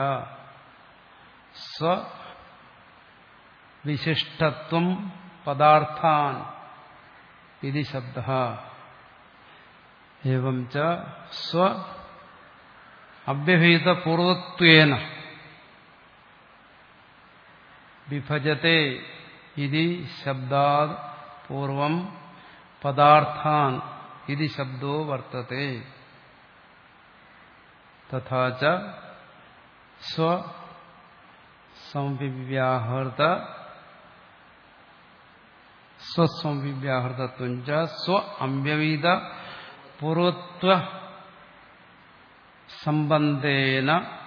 സ്വവിശിഷ്ടത്വം പദാർത്ഥാൻ ഇതി ശബ്ദഃ. ഏവം ച സ്വ അവ്യവഹിത പൂർവത്വേന വിഭജത്തെ ഇതി ശബ്ദാത് പൂർവം പദാർത്ഥാൻ ഇതി ശബ്ദോ വർത്തത്തെ. തഥാ ച സ്വ സംവിവ്യാഹൃത സ്വസംവിവ്യാഹൃതത്വം ച സ്വ അവ്യവഹിത പൂർവത്വ സംബന്ധേന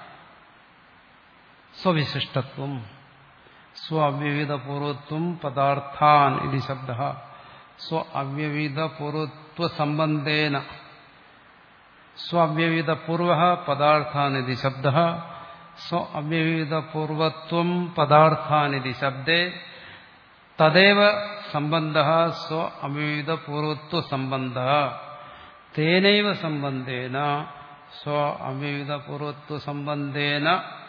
സ്വവിശിഷ്ടത്വം. സ്വ അവ്യവഹിത പൂർവത്വം പദാർത്ഥാൻ ഇതി ശബ്ദഃ. സ്വ അവ്യവഹിത പൂർവത്വ സംബന്ധേന സ്വ അവ്യവഹിത പൂർവഃ പദാർത്ഥാൻ ഇതി ശബ്ദഃ. സ്വ അവ്യവഹിത പൂർവത്വം പദാർത്ഥാൻ ഇതി ശബ്ദേ തദേവ സംബന്ധഃ സ്വ അവ്യവഹിത പൂർവത്വ സംബന്ധഃ. തേനൈവ സംബന്ധേന സ്വ അവ്യവഹിത പൂർവത്വ സംബന്ധേന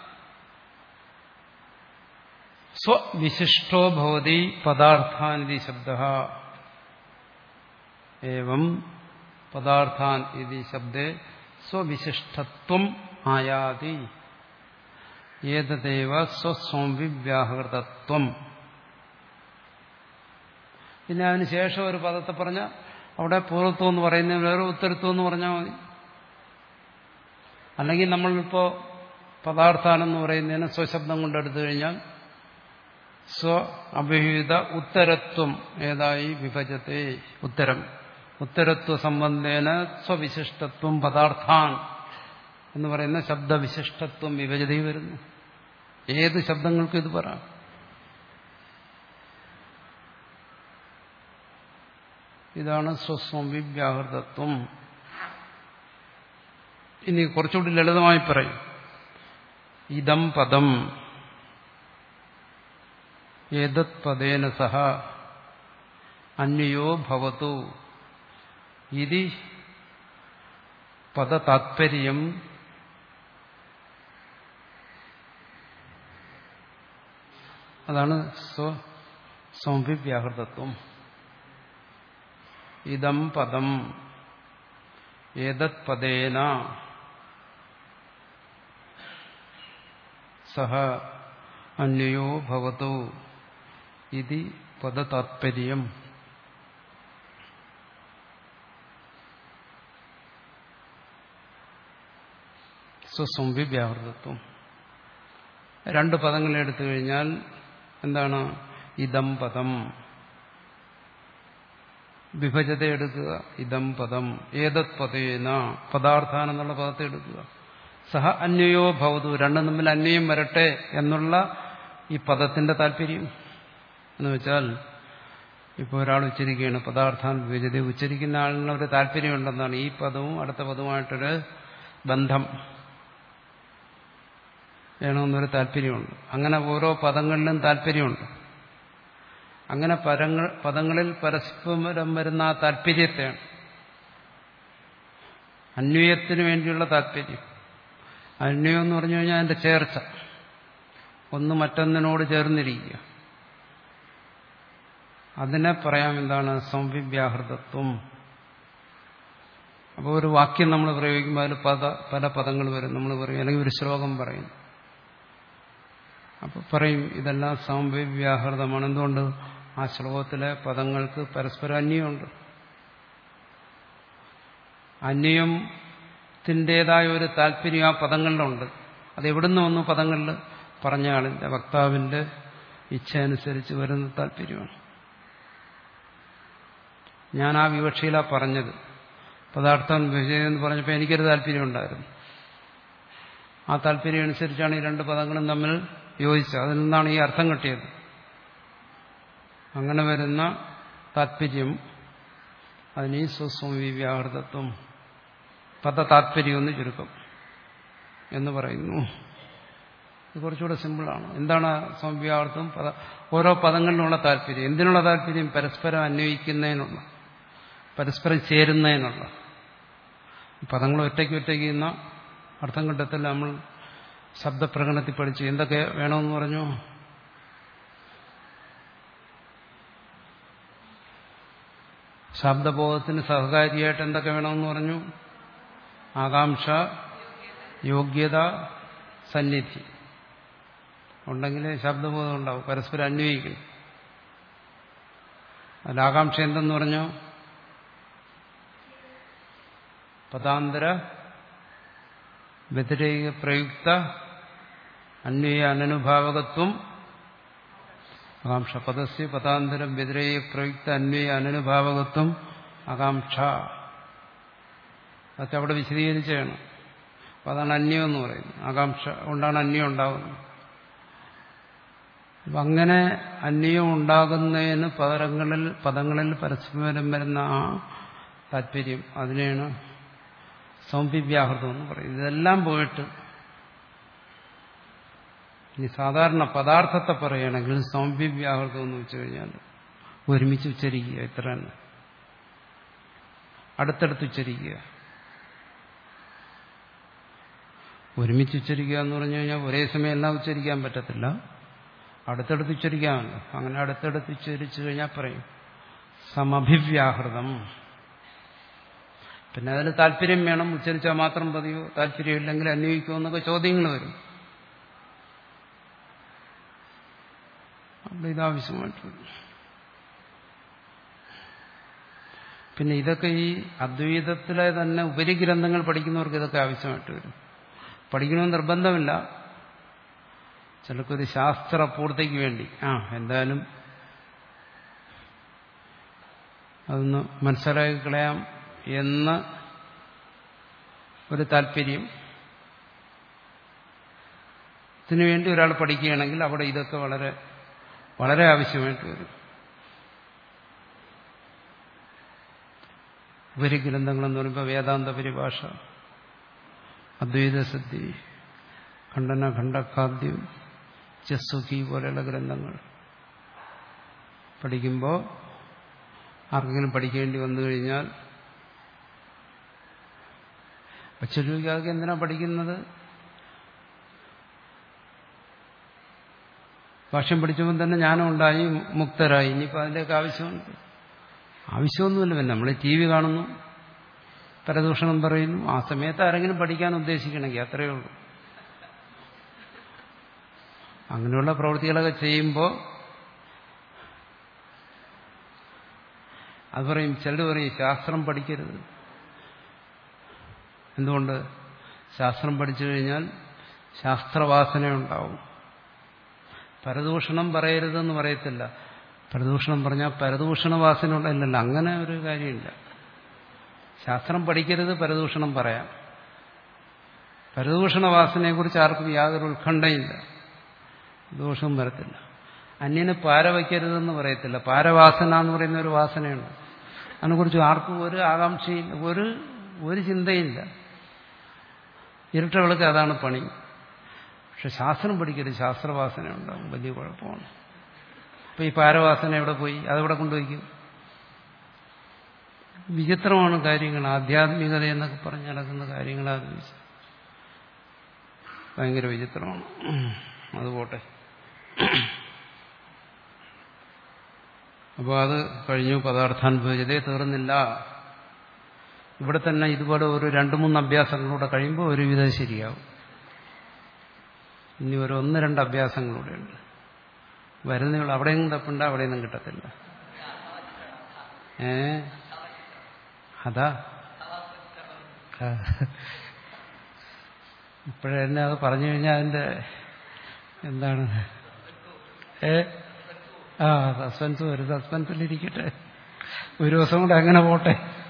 സ്വവിശിഷ്ടോ ഭവതി പദാർത്ഥാൻ ഇതി ശബ്ദഃ. ഏവം പദാർത്ഥാൻ ഇതി ശബ്ദേ സ്വവിശിഷ്ടത്വം ആയാതി. ഏതദേവ സ്വസംവിവ്യാഹൃതത്വം. പിന്നെ അതിന് ശേഷം ഒരു പദത്തെ പറഞ്ഞ അവിടെ പൂർവത്വം എന്ന് പറയുന്നത് വേറെ ഉത്തരത്വം എന്ന് പറഞ്ഞാൽ മതി. അല്ലെങ്കിൽ നമ്മളിപ്പോ പദാർത്ഥാനെന്ന് പറയുന്നതിന് സ്വശബ്ദം കൊണ്ടെടുത്തു കഴിഞ്ഞാൽ സ്വ അഭിഹിത ഉത്തരത്വം ഏതായി വിഭജത്തെ. ഉത്തരം ഉത്തരത്വ സംബന്ധേന സ്വവിശിഷ്ടത്വം പദാർത്ഥാൻ എന്ന് പറയുന്ന ശബ്ദവിശിഷ്ടത്വം വിഭജതയിൽ വരുന്നു. ഏത് ശബ്ദങ്ങൾക്കും ഇത് പറയാം. ഇതാണ് സ്വസംവിവ്യാഹൃതത്വം. ഇനി കുറച്ചുകൂടി ലളിതമായി പറയും. ഇദം പദം ഏതത് പദേന സഹ അന്യോ ഭവതു ഇതി പദതാത്പര്യം അതാണ് സ്വസംവിവ്യാഹൃതത്വം. ഇദം പദം ഏതത് പദേന സഹ അന്യോ ഭവതു ഇതി പദതാത്പര്യം. സ്വസംവിവ്യാഹൃതത്വം. രണ്ട് പദങ്ങളെ എടുത്തു കഴിഞ്ഞാൽ എന്താണ്? ഇദം പദം. വിഭജത എടുക്കുക. ഇദം പദം. ഏതത് പദേന പദാർത്ഥാൻ എന്നുള്ള പദത്തെ എടുക്കുക. സഹ അന്വയോ ഭവതു. രണ്ടും തമ്മിൽ അന്വയം വരട്ടെ എന്നുള്ള ഈ പദത്തിന്റെ താല്പര്യം. എന്ന് വെച്ചാൽ ഇപ്പോൾ ഒരാൾ ഉച്ചരിക്കുകയാണ് പദാർത്ഥാൻ വിഭജത, ഉച്ചരിക്കുന്ന ആളിന് ഒരു താല്പര്യമുണ്ടെന്നാണ് ഈ പദവും അടുത്ത പദവുമായിട്ടൊരു ബന്ധം വേണമെന്നൊരു താല്പര്യമുണ്ട്. അങ്ങനെ ഓരോ പദങ്ങളിലും താല്പര്യമുണ്ട്. അങ്ങനെ പദങ്ങൾ പദങ്ങളിൽ പരസ്പരം വരുന്ന ആ താല്പര്യത്തെയാണ് അന്വയത്തിന് വേണ്ടിയുള്ള താല്പര്യം. അന്വയം എന്ന് പറഞ്ഞു കഴിഞ്ഞാൽ അതിന്റെ ചേർച്ച, ഒന്ന് മറ്റൊന്നിനോട് ചേർന്നിരിക്കുക. അതിനെ പറയാം എന്താണ് സംവിവ്യാഹൃതത്വം. അപ്പോൾ ഒരു വാക്യം നമ്മൾ പ്രയോഗിക്കുമ്പോൾ അതിൽ പദ പല പദങ്ങൾ വരും. നമ്മൾ പറയും, അല്ലെങ്കിൽ ഒരു ശ്ലോകം പറയും. അപ്പോൾ പറയും ഇതെല്ലാം സംവിവ്യാഹൃതമാണ്. എന്തുകൊണ്ട്? ആ ശ്ലോകത്തിലെ പദങ്ങൾക്ക് പരസ്പരം അന്വയമുണ്ട്. അന്വയത്തിൻ്റെതായ ഒരു താല്പര്യം ആ പദങ്ങളിലുണ്ട്. അതെവിടുന്ന് വന്നു? പദങ്ങളിൽ പറഞ്ഞ ആളിന്റെ വക്താവിന്റെ ഇച്ഛ അനുസരിച്ച് വരുന്ന താല്പര്യമാണ്. ഞാൻ ആ വിവക്ഷയിലാണ് പറഞ്ഞത്. പദാർത്ഥം വിഭജനം പറഞ്ഞപ്പോൾ എനിക്കൊരു താല്പര്യം ഉണ്ടായിരുന്നു. ആ താല്പര്യം അനുസരിച്ചാണ് ഈ രണ്ട് പദങ്ങളും തമ്മിൽ യോജിച്ചത്. അതിൽ നിന്നാണ് ഈ അർത്ഥം കിട്ടിയത്. അങ്ങനെ വരുന്ന താല്പര്യം അതിന് ഈ സ്വസ്വവിവ്യാഹൃതത്വം, പദ താല്പര്യം എന്ന് ചുരുക്കം എന്ന് പറയുന്നു. ഇത് കുറച്ചുകൂടെ സിമ്പിളാണ്. എന്താണ് സംവ്യാഹൃതം? പദ ഓരോ പദങ്ങളിലുള്ള താല്പര്യം. എന്തിനുള്ള താല്പര്യം? പരസ്പരം അന്വയിക്കുന്നതിനുള്ള, പരസ്പരം ചേരുന്നതിനുള്ള. പദങ്ങൾ ഒറ്റയ്ക്ക് ഒറ്റയ്ക്ക് എന്ന അർത്ഥം കിട്ടത്തില്ല. നമ്മൾ ശബ്ദപ്രകടനത്തിൽ പഠിച്ചു. എന്തൊക്കെ വേണമെന്ന് പറഞ്ഞു? ശബ്ദബോധത്തിന് സഹകാരിയായിട്ട് എന്തൊക്കെ വേണമെന്ന് പറഞ്ഞു? ആകാംക്ഷ, യോഗ്യത, സന്നിധി ഉണ്ടെങ്കിലേ ശബ്ദബോധം ഉണ്ടാവും. പരസ്പരം അന്വയിക്കും. അതിൽ ആകാംക്ഷ എന്തെന്ന് പറഞ്ഞു? പദാന്തര വ്യതിരേക പ്രയുക്ത അന്വയ അനനുഭാവകത്വം. ആകാംക്ഷ പദസ്യ പദാന്തരം വ്യതിരേക പ്രയുക്ത അന്വയ അനനുഭാവകത്വം ആകാംക്ഷ. അതൊക്കെ അവിടെ വിശദീകരിച്ചാണ്. അപ്പം അതാണ് അന്യം എന്ന് പറയുന്നത്. ആകാംക്ഷ കൊണ്ടാണ് അന്യം ഉണ്ടാകുന്നത്. അപ്പം അങ്ങനെ അന്യം ഉണ്ടാകുന്നതിന് പദങ്ങളിൽ പദങ്ങളിൽ പരസ്പരം വരുന്ന ആ താല്പര്യം, അതിനെയാണ് സംവിവ്യാഹൃതം എന്ന് പറയുന്നത്. ഇതെല്ലാം പോയിട്ട് ഇനി സാധാരണ പദാർത്ഥത്തെ പറയുകയാണെങ്കിൽ സംവിവ്യാഹൃതം എന്ന് വെച്ചു കഴിഞ്ഞാൽ ഒരുമിച്ച് ഉച്ചരിക്കുക, ഇത്ര തന്നെ. അടുത്തടുത്ത് ഉച്ചരിക്കുക. ഒരുമിച്ച് ഉച്ചരിക്കുക എന്ന് പറഞ്ഞു കഴിഞ്ഞാൽ ഒരേ സമയം എല്ലാം ഉച്ചരിക്കാൻ പറ്റത്തില്ല. അടുത്തടുത്ത് ഉച്ചരിക്കാമല്ലോ. അങ്ങനെ അടുത്തടുത്ത് ഉച്ചരിച്ചു കഴിഞ്ഞാൽ പറയും സമഭിവ്യാഹൃതം. പിന്നെ അതിന് താല്പര്യം വേണം. ഉച്ചരിച്ചാൽ മാത്രം മതിയോ? താല്പര്യമില്ലെങ്കിൽ അന്വയിക്കുമോ എന്നൊക്കെ ചോദ്യങ്ങൾ വരും. അവിടെ ഇതാവശ്യമായിട്ട്. പിന്നെ ഇതൊക്കെ ഈ അദ്വൈതത്തിലെ തന്നെ ഉപരിഗ്രന്ഥങ്ങൾ പഠിക്കുന്നവർക്ക് ഇതൊക്കെ ആവശ്യമായിട്ട് വരും. പഠിക്കണമെന്ന് നിർബന്ധമില്ല. ചിലർക്കൊരു ശാസ്ത്ര പൂർത്തിക്ക് വേണ്ടി ആ എന്തായാലും അതൊന്ന് മനസ്സിലാക്കി കളയാം എന്ന ഒരു താല്പര്യം ത്തിനു വേണ്ടി ഒരാൾ പഠിക്കുകയാണെങ്കിൽ അവിടെ ഇതൊക്കെ വളരെ വളരെ ആവശ്യമായിട്ട് വരും. ഉപരിഗ്രന്ഥങ്ങളെന്ന് പറയുമ്പോൾ വേദാന്ത പരിഭാഷ, അദ്വൈതസിദ്ധി, ഖണ്ഡന ഖണ്ഡഖാദ്യം, ചസുഖി പോലെയുള്ള ഗ്രന്ഥങ്ങൾ പഠിക്കുമ്പോൾ ആർക്കെങ്കിലും പഠിക്കേണ്ടി വന്നു കഴിഞ്ഞാൽ അച്ഛനൊക്കെ എന്തിനാ പഠിക്കുന്നത്? ഭാഷ്യം പഠിച്ചപ്പോൾ തന്നെ ജ്ഞാനം ഉണ്ടായി, മുക്തരായി. ഇനിയിപ്പോൾ അതിൻ്റെയൊക്കെ ആവശ്യമുണ്ട്? ആവശ്യമൊന്നുമില്ല. പിന്നെ നമ്മൾ ടി വി കാണുന്നു, പരദൂഷണം പറയുന്നു. ആ സമയത്ത് ആരെങ്കിലും പഠിക്കാൻ ഉദ്ദേശിക്കണമെങ്കിൽ അത്രയേ ഉള്ളൂ. അങ്ങനെയുള്ള പ്രവൃത്തികളൊക്കെ ചെയ്യുമ്പോൾ അത് പറയും, ചിലർ പറയും ശാസ്ത്രം പഠിക്കരുത്. എന്തുകൊണ്ട്? ശാസ്ത്രം പഠിച്ചു കഴിഞ്ഞാൽ ശാസ്ത്രവാസന ഉണ്ടാവും. പരദൂഷണം പറയരുതെന്ന് പറയത്തില്ല. പരദൂഷണം പറഞ്ഞാൽ പരദൂഷണ വാസന ഉള്ളതല്ലല്ലോ. അങ്ങനെ ഒരു കാര്യമില്ല. ശാസ്ത്രം പഠിക്കരുത്, പരദൂഷണം പറയാം. പരദൂഷണ വാസനയെക്കുറിച്ച് ആർക്കും യാതൊരു ഉത്കണ്ഠയില്ല, ദോഷവും വരത്തില്ല. അന്യന് പാര വയ്ക്കരുതെന്ന് പറയത്തില്ല. പാരവാസന എന്ന് പറയുന്ന ഒരു വാസനയുണ്ട്. അതിനെക്കുറിച്ച് ആർക്കും ഒരു ആകാംക്ഷയില്ല, ഒരു ഒരു ചിന്തയില്ല. ഇരട്ടവിളക്ക് അതാണ് പണി. പക്ഷെ ശാസ്ത്രം പഠിക്കരുത്, ശാസ്ത്രവാസന ഉണ്ടാകും, വലിയ കുഴപ്പമാണ്. അപ്പൊ ഈ പാരവാസന എവിടെ പോയി? അതെവിടെ കൊണ്ടുപോയിക്കും? വിചിത്രമാണ് കാര്യങ്ങൾ. ആധ്യാത്മികത എന്നൊക്കെ പറഞ്ഞ് നടക്കുന്ന കാര്യങ്ങളാലോചിച്ച് ഭയങ്കര വിചിത്രമാണ്. അതുപോട്ടെ. അപ്പോൾ അത് കഴിഞ്ഞു. പദാർത്ഥാനുഭവജതയെ തീർന്നില്ല. ഇവിടെ തന്നെ ഇതുപോലെ ഒരു രണ്ടു മൂന്ന് അഭ്യാസങ്ങളൂടെ കഴിയുമ്പോൾ ഒരുവിധം ശരിയാവും. ഇനി ഒരു ഒന്ന് രണ്ട് അഭ്യാസങ്ങളൂടെ ഉണ്ട്. വരുന്നവൾ അവിടെയും തപ്പുണ്ട്, അവിടെയൊന്നും കിട്ടത്തില്ല. ഏ അതാ ഇപ്പോഴെന്നെ അത് പറഞ്ഞു കഴിഞ്ഞാൽ അതിന്റെ എന്താണ് ഏ ആ സസ്പെൻസ് ഒരു സസ്പെൻസിലിരിക്കട്ടെ, ഒരു ദിവസം കൂടെ അങ്ങനെ പോട്ടെ.